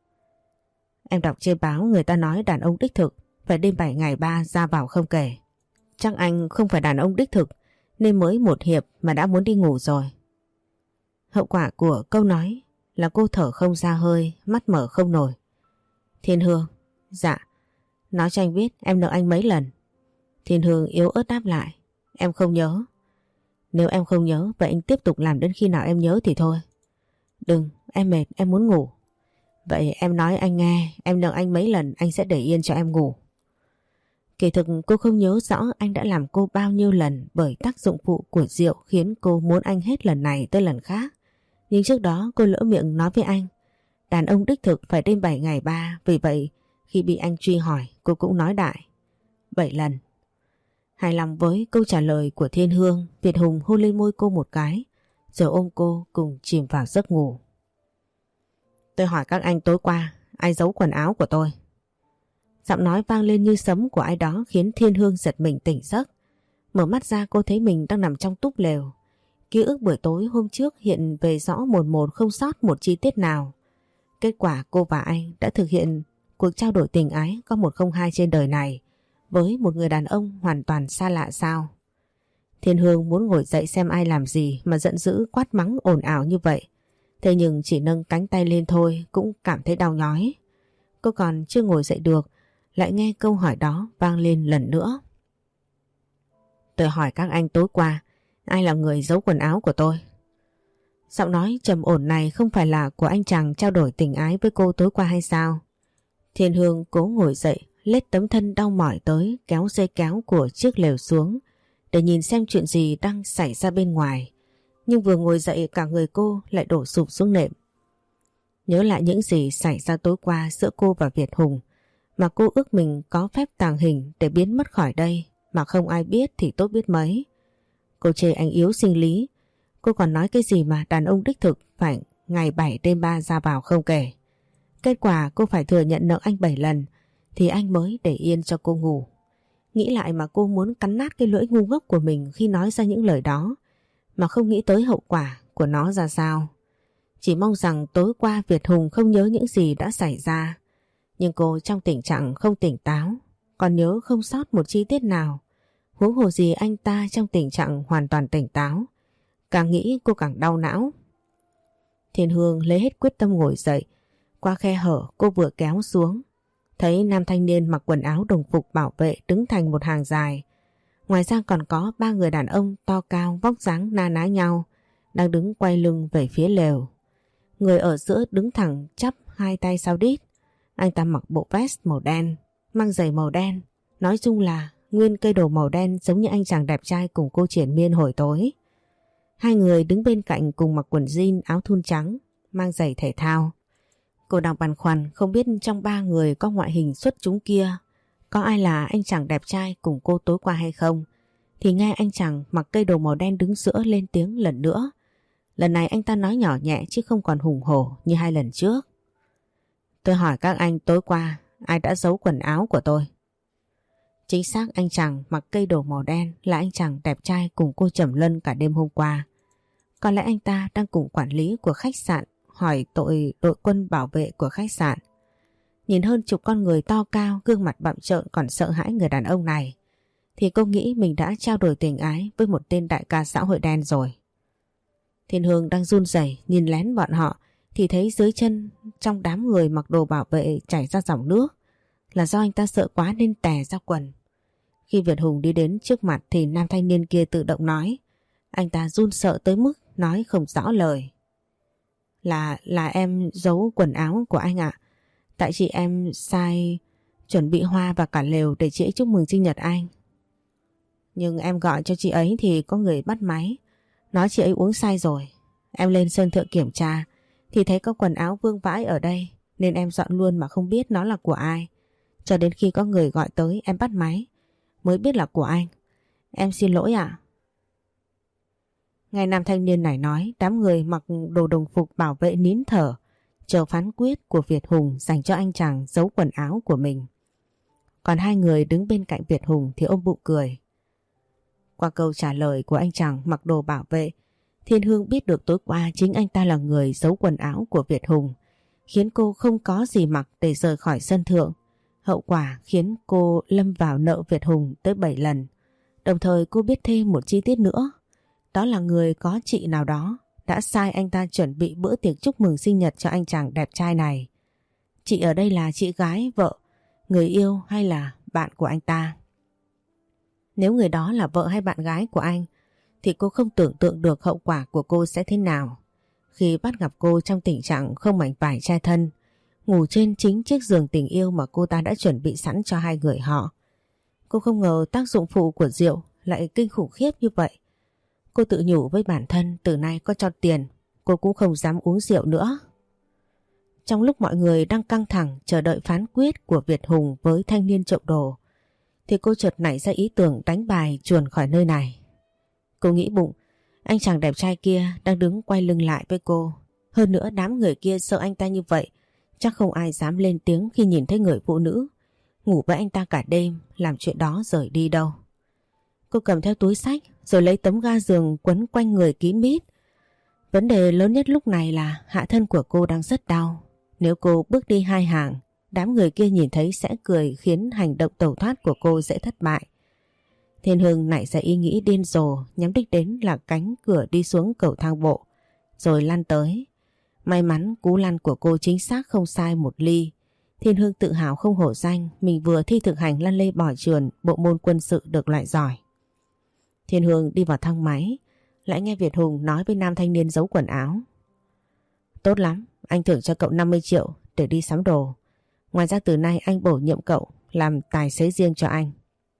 Em đọc trên báo người ta nói đàn ông đích thực phải đêm bảy ngày ba ra vào không kể. Chắc anh không phải đàn ông đích thực nên mới một hiệp mà đã muốn đi ngủ rồi. Hậu quả của câu nói là cô thở không ra hơi, mắt mở không nổi. Thiên Hương, dạ, nói cho anh biết em nợ anh mấy lần. Thiên Hương yếu ớt đáp lại. Em không nhớ. Nếu em không nhớ vậy anh tiếp tục làm đến khi nào em nhớ thì thôi. Đừng, em mệt, em muốn ngủ. Vậy em nói anh nghe, em nợ anh mấy lần anh sẽ để yên cho em ngủ. Kỳ thực cô không nhớ rõ anh đã làm cô bao nhiêu lần bởi tác dụng phụ của rượu khiến cô muốn anh hết lần này tới lần khác. Nhưng trước đó cô lỡ miệng nói với anh đàn ông đích thực phải đêm bảy ngày ba. Vì vậy khi bị anh truy hỏi cô cũng nói đại bảy lần. Hài lòng với câu trả lời của Thiên Hương, Việt Hùng hôn lên môi cô một cái rồi ôm cô cùng chìm vào giấc ngủ. Tôi hỏi các anh tối qua ai giấu quần áo của tôi? Giọng nói vang lên như sấm của ai đó khiến Thiên Hương giật mình tỉnh giấc. Mở mắt ra cô thấy mình đang nằm trong túp lều. Ký ức buổi tối hôm trước hiện về rõ một một không sót một chi tiết nào. Kết quả cô và anh đã thực hiện cuộc trao đổi tình ái có một không hai trên đời này với một người đàn ông hoàn toàn xa lạ sao? Thiên Hương muốn ngồi dậy xem ai làm gì mà giận dữ quát mắng ồn ào như vậy. Thế nhưng chỉ nâng cánh tay lên thôi cũng cảm thấy đau nhói. Cô còn chưa ngồi dậy được lại nghe câu hỏi đó vang lên lần nữa. Tôi hỏi các anh tối qua ai là người giấu quần áo của tôi? Giọng nói trầm ổn này không phải là của anh chàng trao đổi tình ái với cô tối qua hay sao? Thiên Hương cố ngồi dậy, lết tấm thân đau mỏi tới kéo dây kéo của chiếc lều xuống để nhìn xem chuyện gì đang xảy ra bên ngoài. Nhưng vừa ngồi dậy cả người cô lại đổ sụp xuống nệm. Nhớ lại những gì xảy ra tối qua giữa cô và Việt Hùng mà cô ước mình có phép tàng hình để biến mất khỏi đây mà không ai biết thì tốt biết mấy. Cô chê anh yếu sinh lý. Cô còn nói cái gì mà đàn ông đích thực phải ngày bảy đêm ba ra vào không kể. Kết quả cô phải thừa nhận nợ anh bảy lần thì anh mới để yên cho cô ngủ. Nghĩ lại mà cô muốn cắn nát cái lưỡi ngu ngốc của mình khi nói ra những lời đó mà không nghĩ tới hậu quả của nó ra sao. Chỉ mong rằng tối qua Việt Hùng không nhớ những gì đã xảy ra. Nhưng cô trong tình trạng không tỉnh táo, còn nhớ không sót một chi tiết nào. Huống hồ gì anh ta trong tình trạng hoàn toàn tỉnh táo. Càng nghĩ cô càng đau não. Thiên Hương lấy hết quyết tâm ngồi dậy. Qua khe hở cô vừa kéo xuống, thấy nam thanh niên mặc quần áo đồng phục bảo vệ đứng thành một hàng dài. Ngoài ra còn có ba người đàn ông to cao vóc dáng na ná nhau đang đứng quay lưng về phía lều. Người ở giữa đứng thẳng chắp hai tay sau đít. Anh ta mặc bộ vest màu đen, mang giày màu đen. Nói chung là nguyên cây đồ màu đen giống như anh chàng đẹp trai cùng cô triển miên hồi tối. Hai người đứng bên cạnh cùng mặc quần jean áo thun trắng, mang giày thể thao. Cô đang băn khoăn không biết trong ba người có ngoại hình xuất chúng kia có ai là anh chàng đẹp trai cùng cô tối qua hay không. thì nghe anh chàng mặc cây đồ màu đen đứng giữa lên tiếng lần nữa. Lần này anh ta nói nhỏ nhẹ chứ không còn hùng hổ như hai lần trước. Tôi hỏi các anh tối qua ai đã giấu quần áo của tôi? Chính xác, anh chàng mặc cây đồ màu đen là anh chàng đẹp trai cùng cô Trầm Luân cả đêm hôm qua. Có lẽ anh ta đang cùng quản lý của khách sạn hỏi tội đội quân bảo vệ của khách sạn. Nhìn hơn chục con người to cao, gương mặt bặm trợn còn sợ hãi người đàn ông này, thì cô nghĩ mình đã trao đổi tình ái với một tên đại ca xã hội đen rồi. Thiên Hương đang run rẩy nhìn lén bọn họ thì thấy dưới chân trong đám người mặc đồ bảo vệ chảy ra dòng nước. Là do anh ta sợ quá nên tè ra quần. Khi Việt Hùng đi đến trước mặt thì nam thanh niên kia tự động nói. Anh ta run sợ tới mức nói không rõ lời. Là, là em giấu quần áo của anh ạ. Tại chị em sai chuẩn bị hoa và cả lều để chị ấy chúc mừng sinh nhật anh. Nhưng em gọi cho chị ấy thì có người bắt máy. Nói chị ấy uống say rồi. Em lên sân thượng kiểm tra thì thấy có quần áo vương vãi ở đây, nên em dọn luôn mà không biết nó là của ai. Cho đến khi có người gọi tới em bắt máy mới biết là của anh. Em xin lỗi ạ. Nghe nam thanh niên này nói, đám người mặc đồ đồng phục bảo vệ nín thở chờ phán quyết của Việt Hùng dành cho anh chàng giấu quần áo của mình. Còn hai người đứng bên cạnh Việt Hùng thì ôm bụng cười. Qua câu trả lời của anh chàng mặc đồ bảo vệ, Thiên Hương biết được tối qua chính anh ta là người giấu quần áo của Việt Hùng, khiến cô không có gì mặc để rời khỏi sân thượng. Hậu quả khiến cô lâm vào nợ Việt Hùng tới bảy lần. Đồng thời cô biết thêm một chi tiết nữa. Đó là người có chị nào đó đã sai anh ta chuẩn bị bữa tiệc chúc mừng sinh nhật cho anh chàng đẹp trai này. Chị ở đây là chị gái, vợ, người yêu hay là bạn của anh ta? Nếu người đó là vợ hay bạn gái của anh thì cô không tưởng tượng được hậu quả của cô sẽ thế nào khi bắt gặp cô trong tình trạng không mảnh vải che thân, ngủ trên chính chiếc giường tình yêu mà cô ta đã chuẩn bị sẵn cho hai người họ. Cô không ngờ tác dụng phụ của rượu lại kinh khủng khiếp như vậy. Cô tự nhủ với bản thân từ nay có cho tiền, cô cũng không dám uống rượu nữa. Trong lúc mọi người đang căng thẳng chờ đợi phán quyết của Việt Hùng với thanh niên trộm đồ, thì cô chợt nảy ra ý tưởng đánh bài chuồn khỏi nơi này. Cô nghĩ bụng, anh chàng đẹp trai kia đang đứng quay lưng lại với cô. Hơn nữa đám người kia sợ anh ta như vậy, chắc không ai dám lên tiếng khi nhìn thấy người phụ nữ ngủ với anh ta cả đêm làm chuyện đó rời đi đâu. Cô cầm theo túi xách rồi lấy tấm ga giường quấn quanh người kín mít. Vấn đề lớn nhất lúc này là hạ thân của cô đang rất đau. Nếu cô bước đi hai hàng, đám người kia nhìn thấy sẽ cười khiến hành động tẩu thoát của cô dễ thất bại. Thiên Hương nảy ra ý nghĩ điên rồ, nhắm đích đến là cánh cửa đi xuống cầu thang bộ, rồi lăn tới. May mắn cú lăn của cô chính xác không sai một ly. Thiên Hương tự hào không hổ danh mình vừa thi thực hành lăn lê bò trườn bộ môn quân sự được loại giỏi. Thiên Hương đi vào thang máy, lại nghe Việt Hùng nói với nam thanh niên giấu quần áo. Tốt lắm, anh thưởng cho cậu năm mươi triệu để đi sắm đồ. Ngoài ra từ nay anh bổ nhiệm cậu làm tài xế riêng cho anh.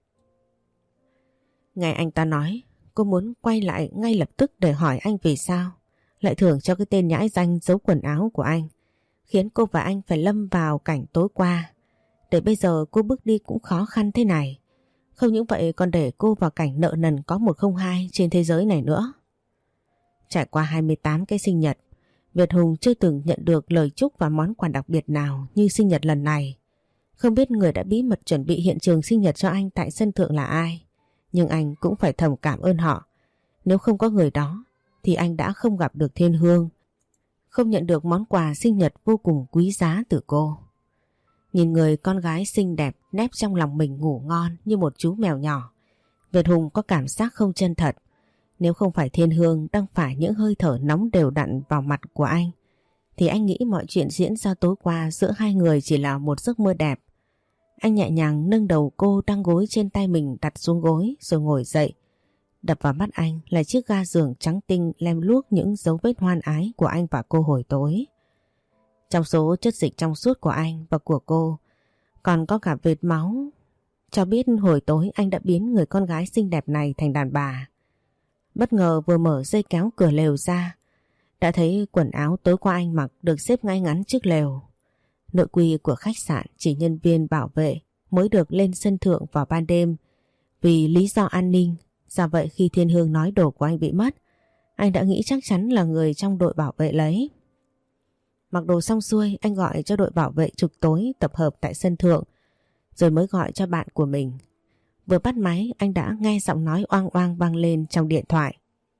Nghe anh ta nói, cô muốn quay lại ngay lập tức để hỏi anh vì sao lại thưởng cho cái tên nhãi danh giấu quần áo của anh, khiến cô và anh phải lâm vào cảnh tối qua. Để bây giờ cô bước đi cũng khó khăn thế này. Không những vậy còn để cô vào cảnh nợ nần có một không hai trên thế giới này nữa. Trải qua hai mươi tám cái sinh nhật, Việt Hùng chưa từng nhận được lời chúc và món quà đặc biệt nào như sinh nhật lần này. Không biết người đã bí mật chuẩn bị hiện trường sinh nhật cho anh tại sân thượng là ai, nhưng anh cũng phải thầm cảm ơn họ. Nếu không có người đó thì anh đã không gặp được Thiên Hương, không nhận được món quà sinh nhật vô cùng quý giá từ cô. Nhìn người con gái xinh đẹp nép trong lòng mình ngủ ngon như một chú mèo nhỏ, Việt Hùng có cảm giác không chân thật. Nếu không phải Thiên Hương đang phải những hơi thở nóng đều đặn vào mặt của anh, thì anh nghĩ mọi chuyện diễn ra tối qua giữa hai người chỉ là một giấc mơ đẹp. Anh nhẹ nhàng nâng đầu cô đang gối trên tay mình đặt xuống gối rồi ngồi dậy. Đập vào mắt anh là chiếc ga giường trắng tinh lem luốc những dấu vết hoan ái của anh và cô hồi tối. Trong số chất dịch trong suốt của anh và của cô còn có cả vệt máu, cho biết hồi tối anh đã biến người con gái xinh đẹp này thành đàn bà. Bất ngờ vừa mở dây kéo cửa lều ra, đã thấy quần áo tối qua anh mặc được xếp ngay ngắn trước lều. Nội quy của khách sạn chỉ nhân viên bảo vệ mới được lên sân thượng vào ban đêm vì lý do an ninh, Do vậy khi Thiên Hương nói đồ của anh bị mất, anh đã nghĩ chắc chắn là người trong đội bảo vệ lấy. Mặc đồ xong xuôi, anh gọi cho đội bảo vệ trực tối tập hợp tại sân thượng, rồi mới gọi cho bạn của mình. Vừa bắt máy, anh đã nghe giọng nói oang oang vang lên trong điện thoại.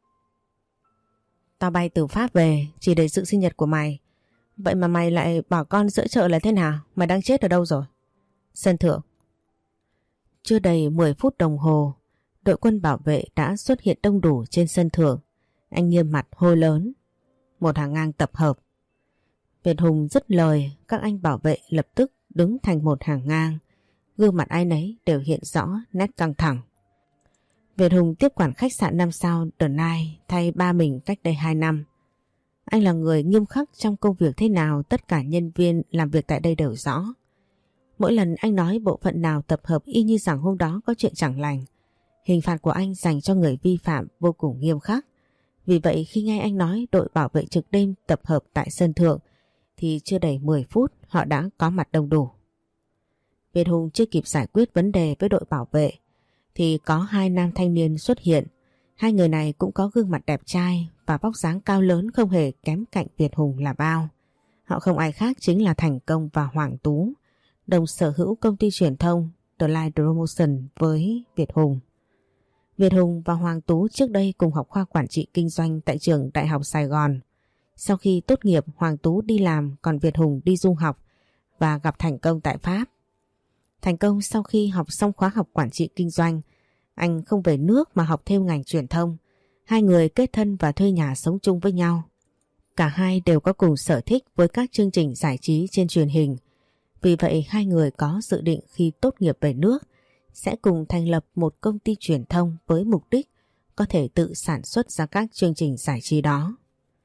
Tao bay từ Pháp về chỉ để dự sinh nhật của mày. Vậy mà mày lại bỏ con giữa chợ là thế nào? Mày đang chết ở đâu rồi? Sân thượng. Chưa đầy mười phút đồng hồ, đội quân bảo vệ đã xuất hiện đông đủ trên sân thượng. Anh nghiêm mặt hô lớn. Một hàng ngang tập hợp. Việt Hùng dứt lời, các anh bảo vệ lập tức đứng thành một hàng ngang. Gương mặt ai nấy đều hiện rõ nét căng thẳng. Việt Hùng tiếp quản khách sạn năm sao The Nile thay ba mình cách đây hai năm. Anh là người nghiêm khắc trong công việc thế nào tất cả nhân viên làm việc tại đây đều rõ. Mỗi lần anh nói bộ phận nào tập hợp y như rằng hôm đó có chuyện chẳng lành. Hình phạt của anh dành cho người vi phạm vô cùng nghiêm khắc. Vì vậy khi nghe anh nói đội bảo vệ trực đêm tập hợp tại sân thượng thì chưa đầy mười phút họ đã có mặt đông đủ. Việt Hùng chưa kịp giải quyết vấn đề với đội bảo vệ thì có hai nam thanh niên xuất hiện. Hai người này cũng có gương mặt đẹp trai và vóc dáng cao lớn không hề kém cạnh Việt Hùng là bao. Họ không ai khác chính là Thành Công và Hoàng Tú, đồng sở hữu công ty truyền thông The Light Promotion với Việt Hùng. Việt Hùng và Hoàng Tú trước đây cùng học khoa quản trị kinh doanh tại trường Đại học Sài Gòn. Sau khi tốt nghiệp, Hoàng Tú đi làm còn Việt Hùng đi du học và gặp Thành Công tại Pháp. Thành Công sau khi học xong khóa học quản trị kinh doanh, anh không về nước mà học thêm ngành truyền thông. Hai người kết thân và thuê nhà sống chung với nhau. Cả hai đều có cùng sở thích với các chương trình giải trí trên truyền hình. Vì vậy hai người có dự định khi tốt nghiệp về nước sẽ cùng thành lập một công ty truyền thông với mục đích có thể tự sản xuất ra các chương trình giải trí đó.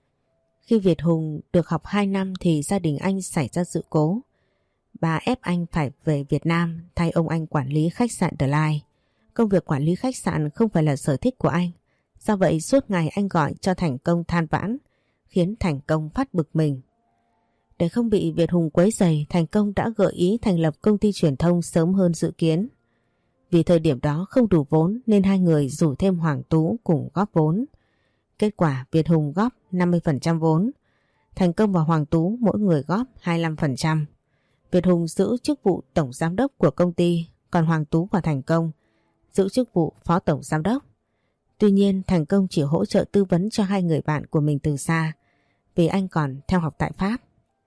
Khi Việt Hùng được học hai năm thì gia đình anh xảy ra sự cố. Bà ép anh phải về Việt Nam thay ông anh quản lý khách sạn The Light. Công việc quản lý khách sạn không phải là sở thích của anh. Do vậy suốt ngày anh gọi cho Thành Công than vãn, khiến Thành Công phát bực mình. Để không bị Việt Hùng quấy rầy, Thành Công đã gợi ý thành lập công ty truyền thông sớm hơn dự kiến. Vì thời điểm đó không đủ vốn nên hai người rủ thêm Hoàng Tú cùng góp vốn. Kết quả Việt Hùng góp năm mươi phần trăm vốn, Thành Công và Hoàng Tú mỗi người góp hai mươi lăm phần trăm. Việt Hùng giữ chức vụ tổng giám đốc của công ty, còn Hoàng Tú và Thành Công giữ chức vụ phó tổng giám đốc. Tuy nhiên Thành Công chỉ hỗ trợ tư vấn cho hai người bạn của mình từ xa, vì anh còn theo học tại Pháp.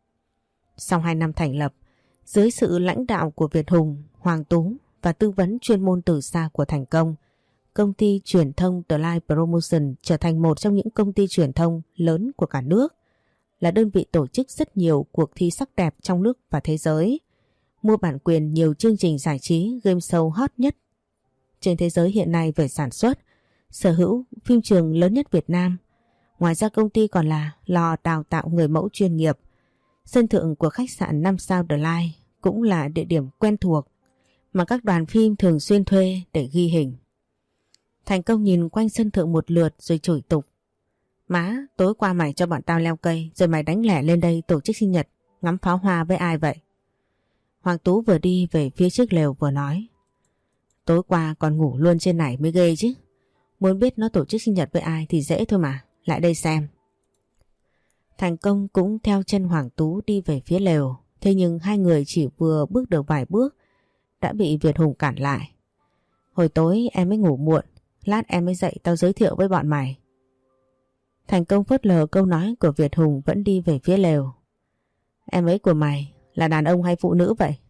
Sau hai năm thành lập, dưới sự lãnh đạo của Việt Hùng, Hoàng Tú và tư vấn chuyên môn từ xa của Thành Công, công ty truyền thông The Light Promotion trở thành một trong những công ty truyền thông lớn của cả nước, là đơn vị tổ chức rất nhiều cuộc thi sắc đẹp trong nước và thế giới, mua bản quyền nhiều chương trình giải trí game show hot nhất trên thế giới hiện nay về sản xuất, sở hữu phim trường lớn nhất Việt Nam. Ngoài ra công ty còn là lò đào tạo người mẫu chuyên nghiệp. Sân thượng của khách sạn năm sao The Light cũng là địa điểm quen thuộc mà các đoàn phim thường xuyên thuê để ghi hình. Thành Công nhìn quanh sân thượng một lượt rồi chửi tục. Má, tối qua mày cho bọn tao leo cây rồi mày đánh lẻ lên đây tổ chức sinh nhật, ngắm pháo hoa với ai vậy? Hoàng Tú vừa đi về phía trước lều vừa nói. Tối qua còn ngủ luôn trên này mới ghê chứ. Muốn biết nó tổ chức sinh nhật với ai thì dễ thôi mà, lại đây xem. Thành Công cũng theo chân Hoàng Tú đi về phía lều. Thế nhưng hai người chỉ vừa bước được vài bước đã bị Việt Hùng cản lại. Hồi tối em mới ngủ muộn, lát em mới dậy tao giới thiệu với bọn mày. Thành Công phớt lờ câu nói của Việt Hùng vẫn đi về phía lều. Em ấy của mày là đàn ông hay phụ nữ vậy?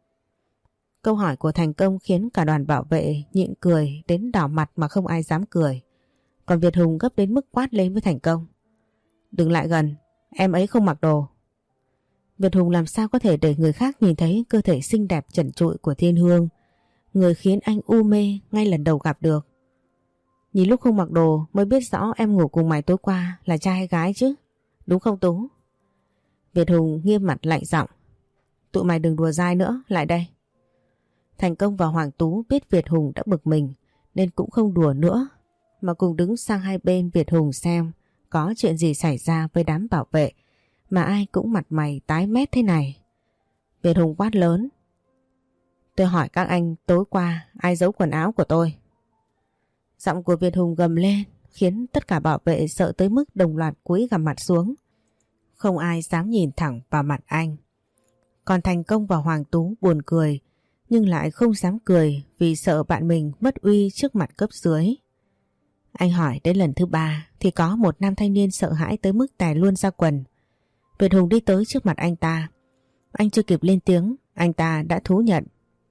Câu hỏi của Thành Công khiến cả đoàn bảo vệ nhịn cười đến đỏ mặt mà không ai dám cười. Còn Việt Hùng gấp đến mức quát lên với Thành Công. Đừng lại gần, em ấy không mặc đồ. Việt Hùng làm sao có thể để người khác nhìn thấy cơ thể xinh đẹp trần trụi của Thiên Hương, người khiến anh u mê ngay lần đầu gặp được. Nhìn lúc không mặc đồ mới biết rõ em ngủ cùng mày tối qua là trai hay gái chứ, đúng không Tú? Việt Hùng nghiêm mặt lạnh giọng. Tụi mày đừng đùa dai nữa, lại đây. Thành Công và Hoàng Tú biết Việt Hùng đã bực mình nên cũng không đùa nữa, mà cùng đứng sang hai bên Việt Hùng xem có chuyện gì xảy ra với đám bảo vệ mà ai cũng mặt mày tái mét thế này. Việt Hùng quát lớn. Tôi hỏi các anh tối qua ai giấu quần áo của tôi? Giọng của Việt Hùng gầm lên khiến tất cả bảo vệ sợ tới mức đồng loạt cúi gằm mặt xuống. Không ai dám nhìn thẳng vào mặt anh. Còn Thành Công và Hoàng Tú buồn cười nhưng lại không dám cười vì sợ bạn mình mất uy trước mặt cấp dưới. Anh hỏi đến lần thứ ba thì có một nam thanh niên sợ hãi tới mức tè luôn ra quần. Việt Hùng đi tới trước mặt anh ta. Anh chưa kịp lên tiếng, anh ta đã thú nhận.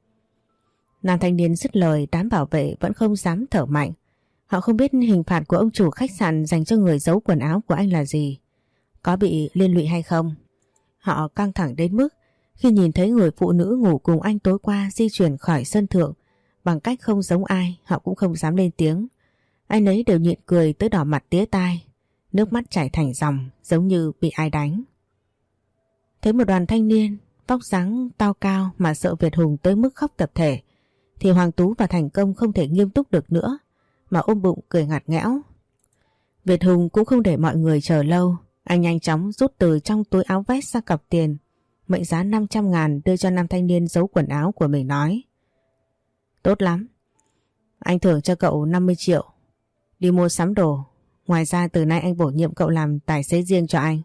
Nam thanh niên dứt lời, đám bảo vệ vẫn không dám thở mạnh. Họ không biết hình phạt của ông chủ khách sạn dành cho người giấu quần áo của anh là gì, có bị liên lụy hay không. Họ căng thẳng đến mức khi nhìn thấy người phụ nữ ngủ cùng anh tối qua di chuyển khỏi sân thượng bằng cách không giống ai, họ cũng không dám lên tiếng. Ai nấy đều nhịn cười tới đỏ mặt tía tai, nước mắt chảy thành dòng giống như bị ai đánh. Thấy một đoàn thanh niên vóc dáng cao cao mà sợ Việt Hùng tới mức khóc tập thể thì Hoàng Tú và Thành Công không thể nghiêm túc được nữa mà ôm bụng cười ngặt nghẽo. Việt Hùng cũng không để mọi người chờ lâu, anh nhanh chóng rút từ trong túi áo vest ra cặp tiền mệnh giá năm trăm ngàn đưa cho nam thanh niên giấu quần áo của mình, nói: Tốt lắm, anh thưởng cho cậu năm mươi triệu đi mua sắm đồ, ngoài ra từ nay anh bổ nhiệm cậu làm tài xế riêng cho anh.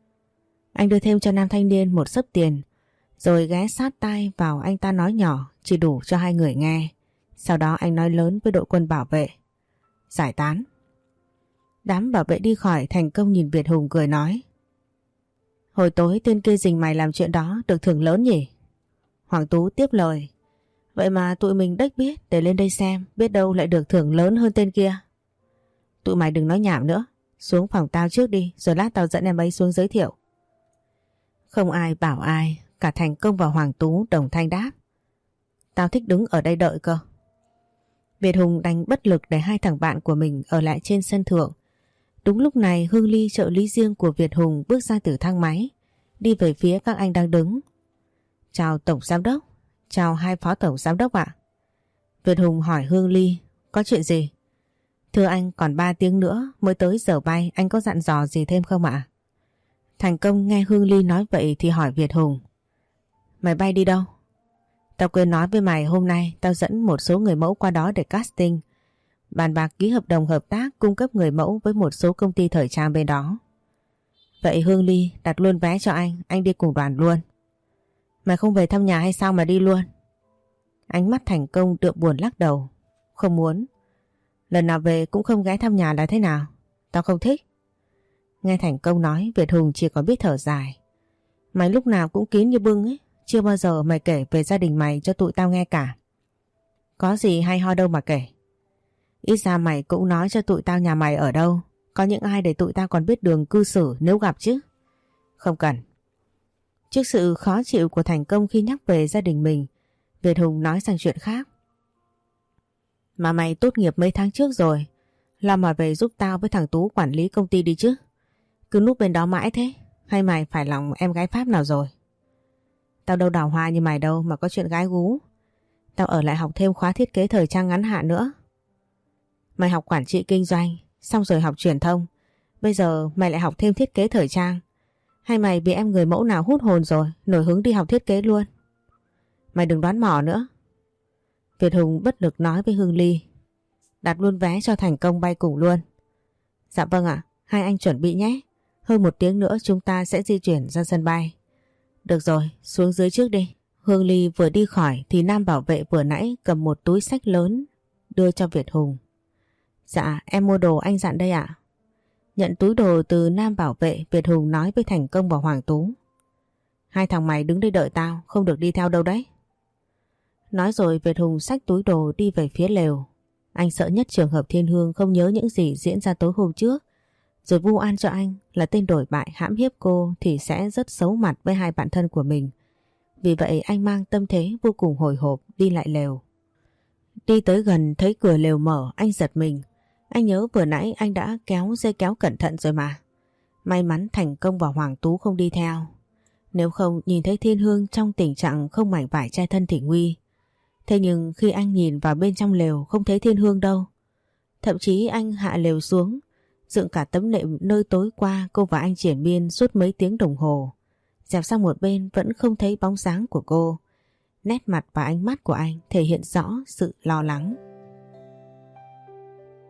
Anh đưa thêm cho nam thanh niên một xấp tiền rồi ghé sát tai vào anh ta nói nhỏ chỉ đủ cho hai người nghe. Sau đó anh nói lớn với đội quân bảo vệ: Giải tán. Đám bảo vệ đi khỏi. Thành Công nhìn Việt Hùng cười nói: Hồi tối tên kia rình mày làm chuyện đó được thưởng lớn nhỉ? Hoàng Tú tiếp lời: Vậy mà tụi mình đếch biết để lên đây xem, biết đâu lại được thưởng lớn hơn tên kia. Tụi mày đừng nói nhảm nữa, xuống phòng tao trước đi rồi lát tao dẫn em ấy xuống giới thiệu. Không ai bảo ai, cả Thành Công và Hoàng Tú đồng thanh đáp: Tao thích đứng ở đây đợi cơ. Việt Hùng đành bất lực để hai thằng bạn của mình ở lại trên sân thượng. Đúng lúc này Hương Ly, trợ lý riêng của Việt Hùng, bước ra từ thang máy, đi về phía các anh đang đứng. Chào Tổng Giám Đốc. Chào hai Phó Tổng Giám Đốc ạ. Việt Hùng hỏi Hương Ly: Có chuyện gì? Thưa anh, còn ba tiếng nữa mới tới giờ bay, anh có dặn dò gì thêm không ạ? Thành Công nghe Hương Ly nói vậy thì hỏi Việt Hùng: Mày bay đi đâu? Tao quên nói với mày, hôm nay tao dẫn một số người mẫu qua đó để casting, bàn bạc ký hợp đồng hợp tác cung cấp người mẫu với một số công ty thời trang bên đó. Vậy Hương Ly đặt luôn vé cho anh, anh đi cùng đoàn luôn. Mày không về thăm nhà hay sao mà đi luôn? Ánh mắt Thành Công đượm buồn lắc đầu: Không muốn. Lần nào về cũng không ghé thăm nhà là thế nào? Tao không thích. Nghe Thành Công nói, Việt Hùng chỉ có biết thở dài. Mày lúc nào cũng kín như bưng ấy, chưa bao giờ mày kể về gia đình mày cho tụi tao nghe cả. Có gì hay ho đâu mà kể. Ít ra mày cũng nói cho tụi tao nhà mày ở đâu, có những ai để tụi tao còn biết đường cư xử nếu gặp chứ. Không cần. Trước sự khó chịu của Thành Công khi nhắc về gia đình mình, Việt Hùng nói sang chuyện khác. Mà mày tốt nghiệp mấy tháng trước rồi, lo mà về giúp tao với thằng Tú quản lý công ty đi chứ. Cứ núp bên đó mãi thế, hay mày phải lòng em gái Pháp nào rồi? Tao đâu đào hoa như mày đâu mà có chuyện gái gú. Tao ở lại học thêm khóa thiết kế thời trang ngắn hạn nữa. Mày học quản trị kinh doanh, xong rồi học truyền thông, bây giờ mày lại học thêm thiết kế thời trang. Hay mày bị em người mẫu nào hút hồn rồi, nổi hứng đi học thiết kế luôn? Mày đừng đoán mò nữa. Việt Hùng bất lực nói với Hương Ly: Đặt luôn vé cho Thành Công bay cùng luôn. Dạ vâng ạ, hai anh chuẩn bị nhé. Hơn một tiếng nữa chúng ta sẽ di chuyển ra sân bay. Được rồi, xuống dưới trước đi. Hương Ly vừa đi khỏi thì nam bảo vệ vừa nãy cầm một túi xách lớn đưa cho Việt Hùng. Dạ, em mua đồ anh dặn đây ạ. Nhận túi đồ từ nam bảo vệ, Việt Hùng nói với Thành Công và Hoàng Tú: Hai thằng mày đứng đây đợi tao, không được đi theo đâu đấy. Nói rồi Việt Hùng xách túi đồ đi về phía lều. Anh sợ nhất trường hợp Thiên Hương không nhớ những gì diễn ra tối hôm trước, rồi vu oan cho anh là tên đổi bại hãm hiếp cô thì sẽ rất xấu mặt với hai bạn thân của mình. Vì vậy anh mang tâm thế vô cùng hồi hộp đi lại lều. Đi tới gần thấy cửa lều mở, anh giật mình. Anh nhớ vừa nãy anh đã kéo dây kéo cẩn thận rồi mà. May mắn Thành Công và Hoàng Tú không đi theo. Nếu không nhìn thấy Thiên Hương trong tình trạng không mảnh vải che thân thì nguy. Thế nhưng khi anh nhìn vào bên trong lều không thấy Thiên Hương đâu. Thậm chí anh hạ lều xuống, dựng cả tấm nệm nơi tối qua cô và anh triển miên suốt mấy tiếng đồng hồ. Dẹp sang một bên vẫn không thấy bóng dáng của cô. Nét mặt và ánh mắt của anh thể hiện rõ sự lo lắng.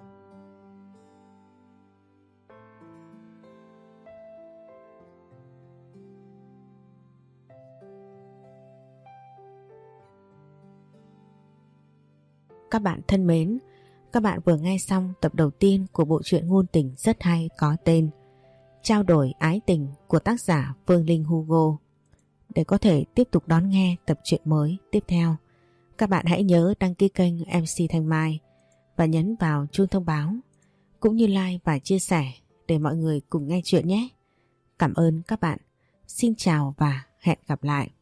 Các bạn thân mến, các bạn vừa nghe xong tập đầu tiên của bộ truyện ngôn tình rất hay có tên Trao đổi ái tình của tác giả Phương Linh Hugo. Để có thể tiếp tục đón nghe tập truyện mới tiếp theo, các bạn hãy nhớ đăng ký kênh em xê Thanh Mai và nhấn vào chuông thông báo, cũng như like và chia sẻ để mọi người cùng nghe chuyện nhé. Cảm ơn các bạn. Xin chào và hẹn gặp lại.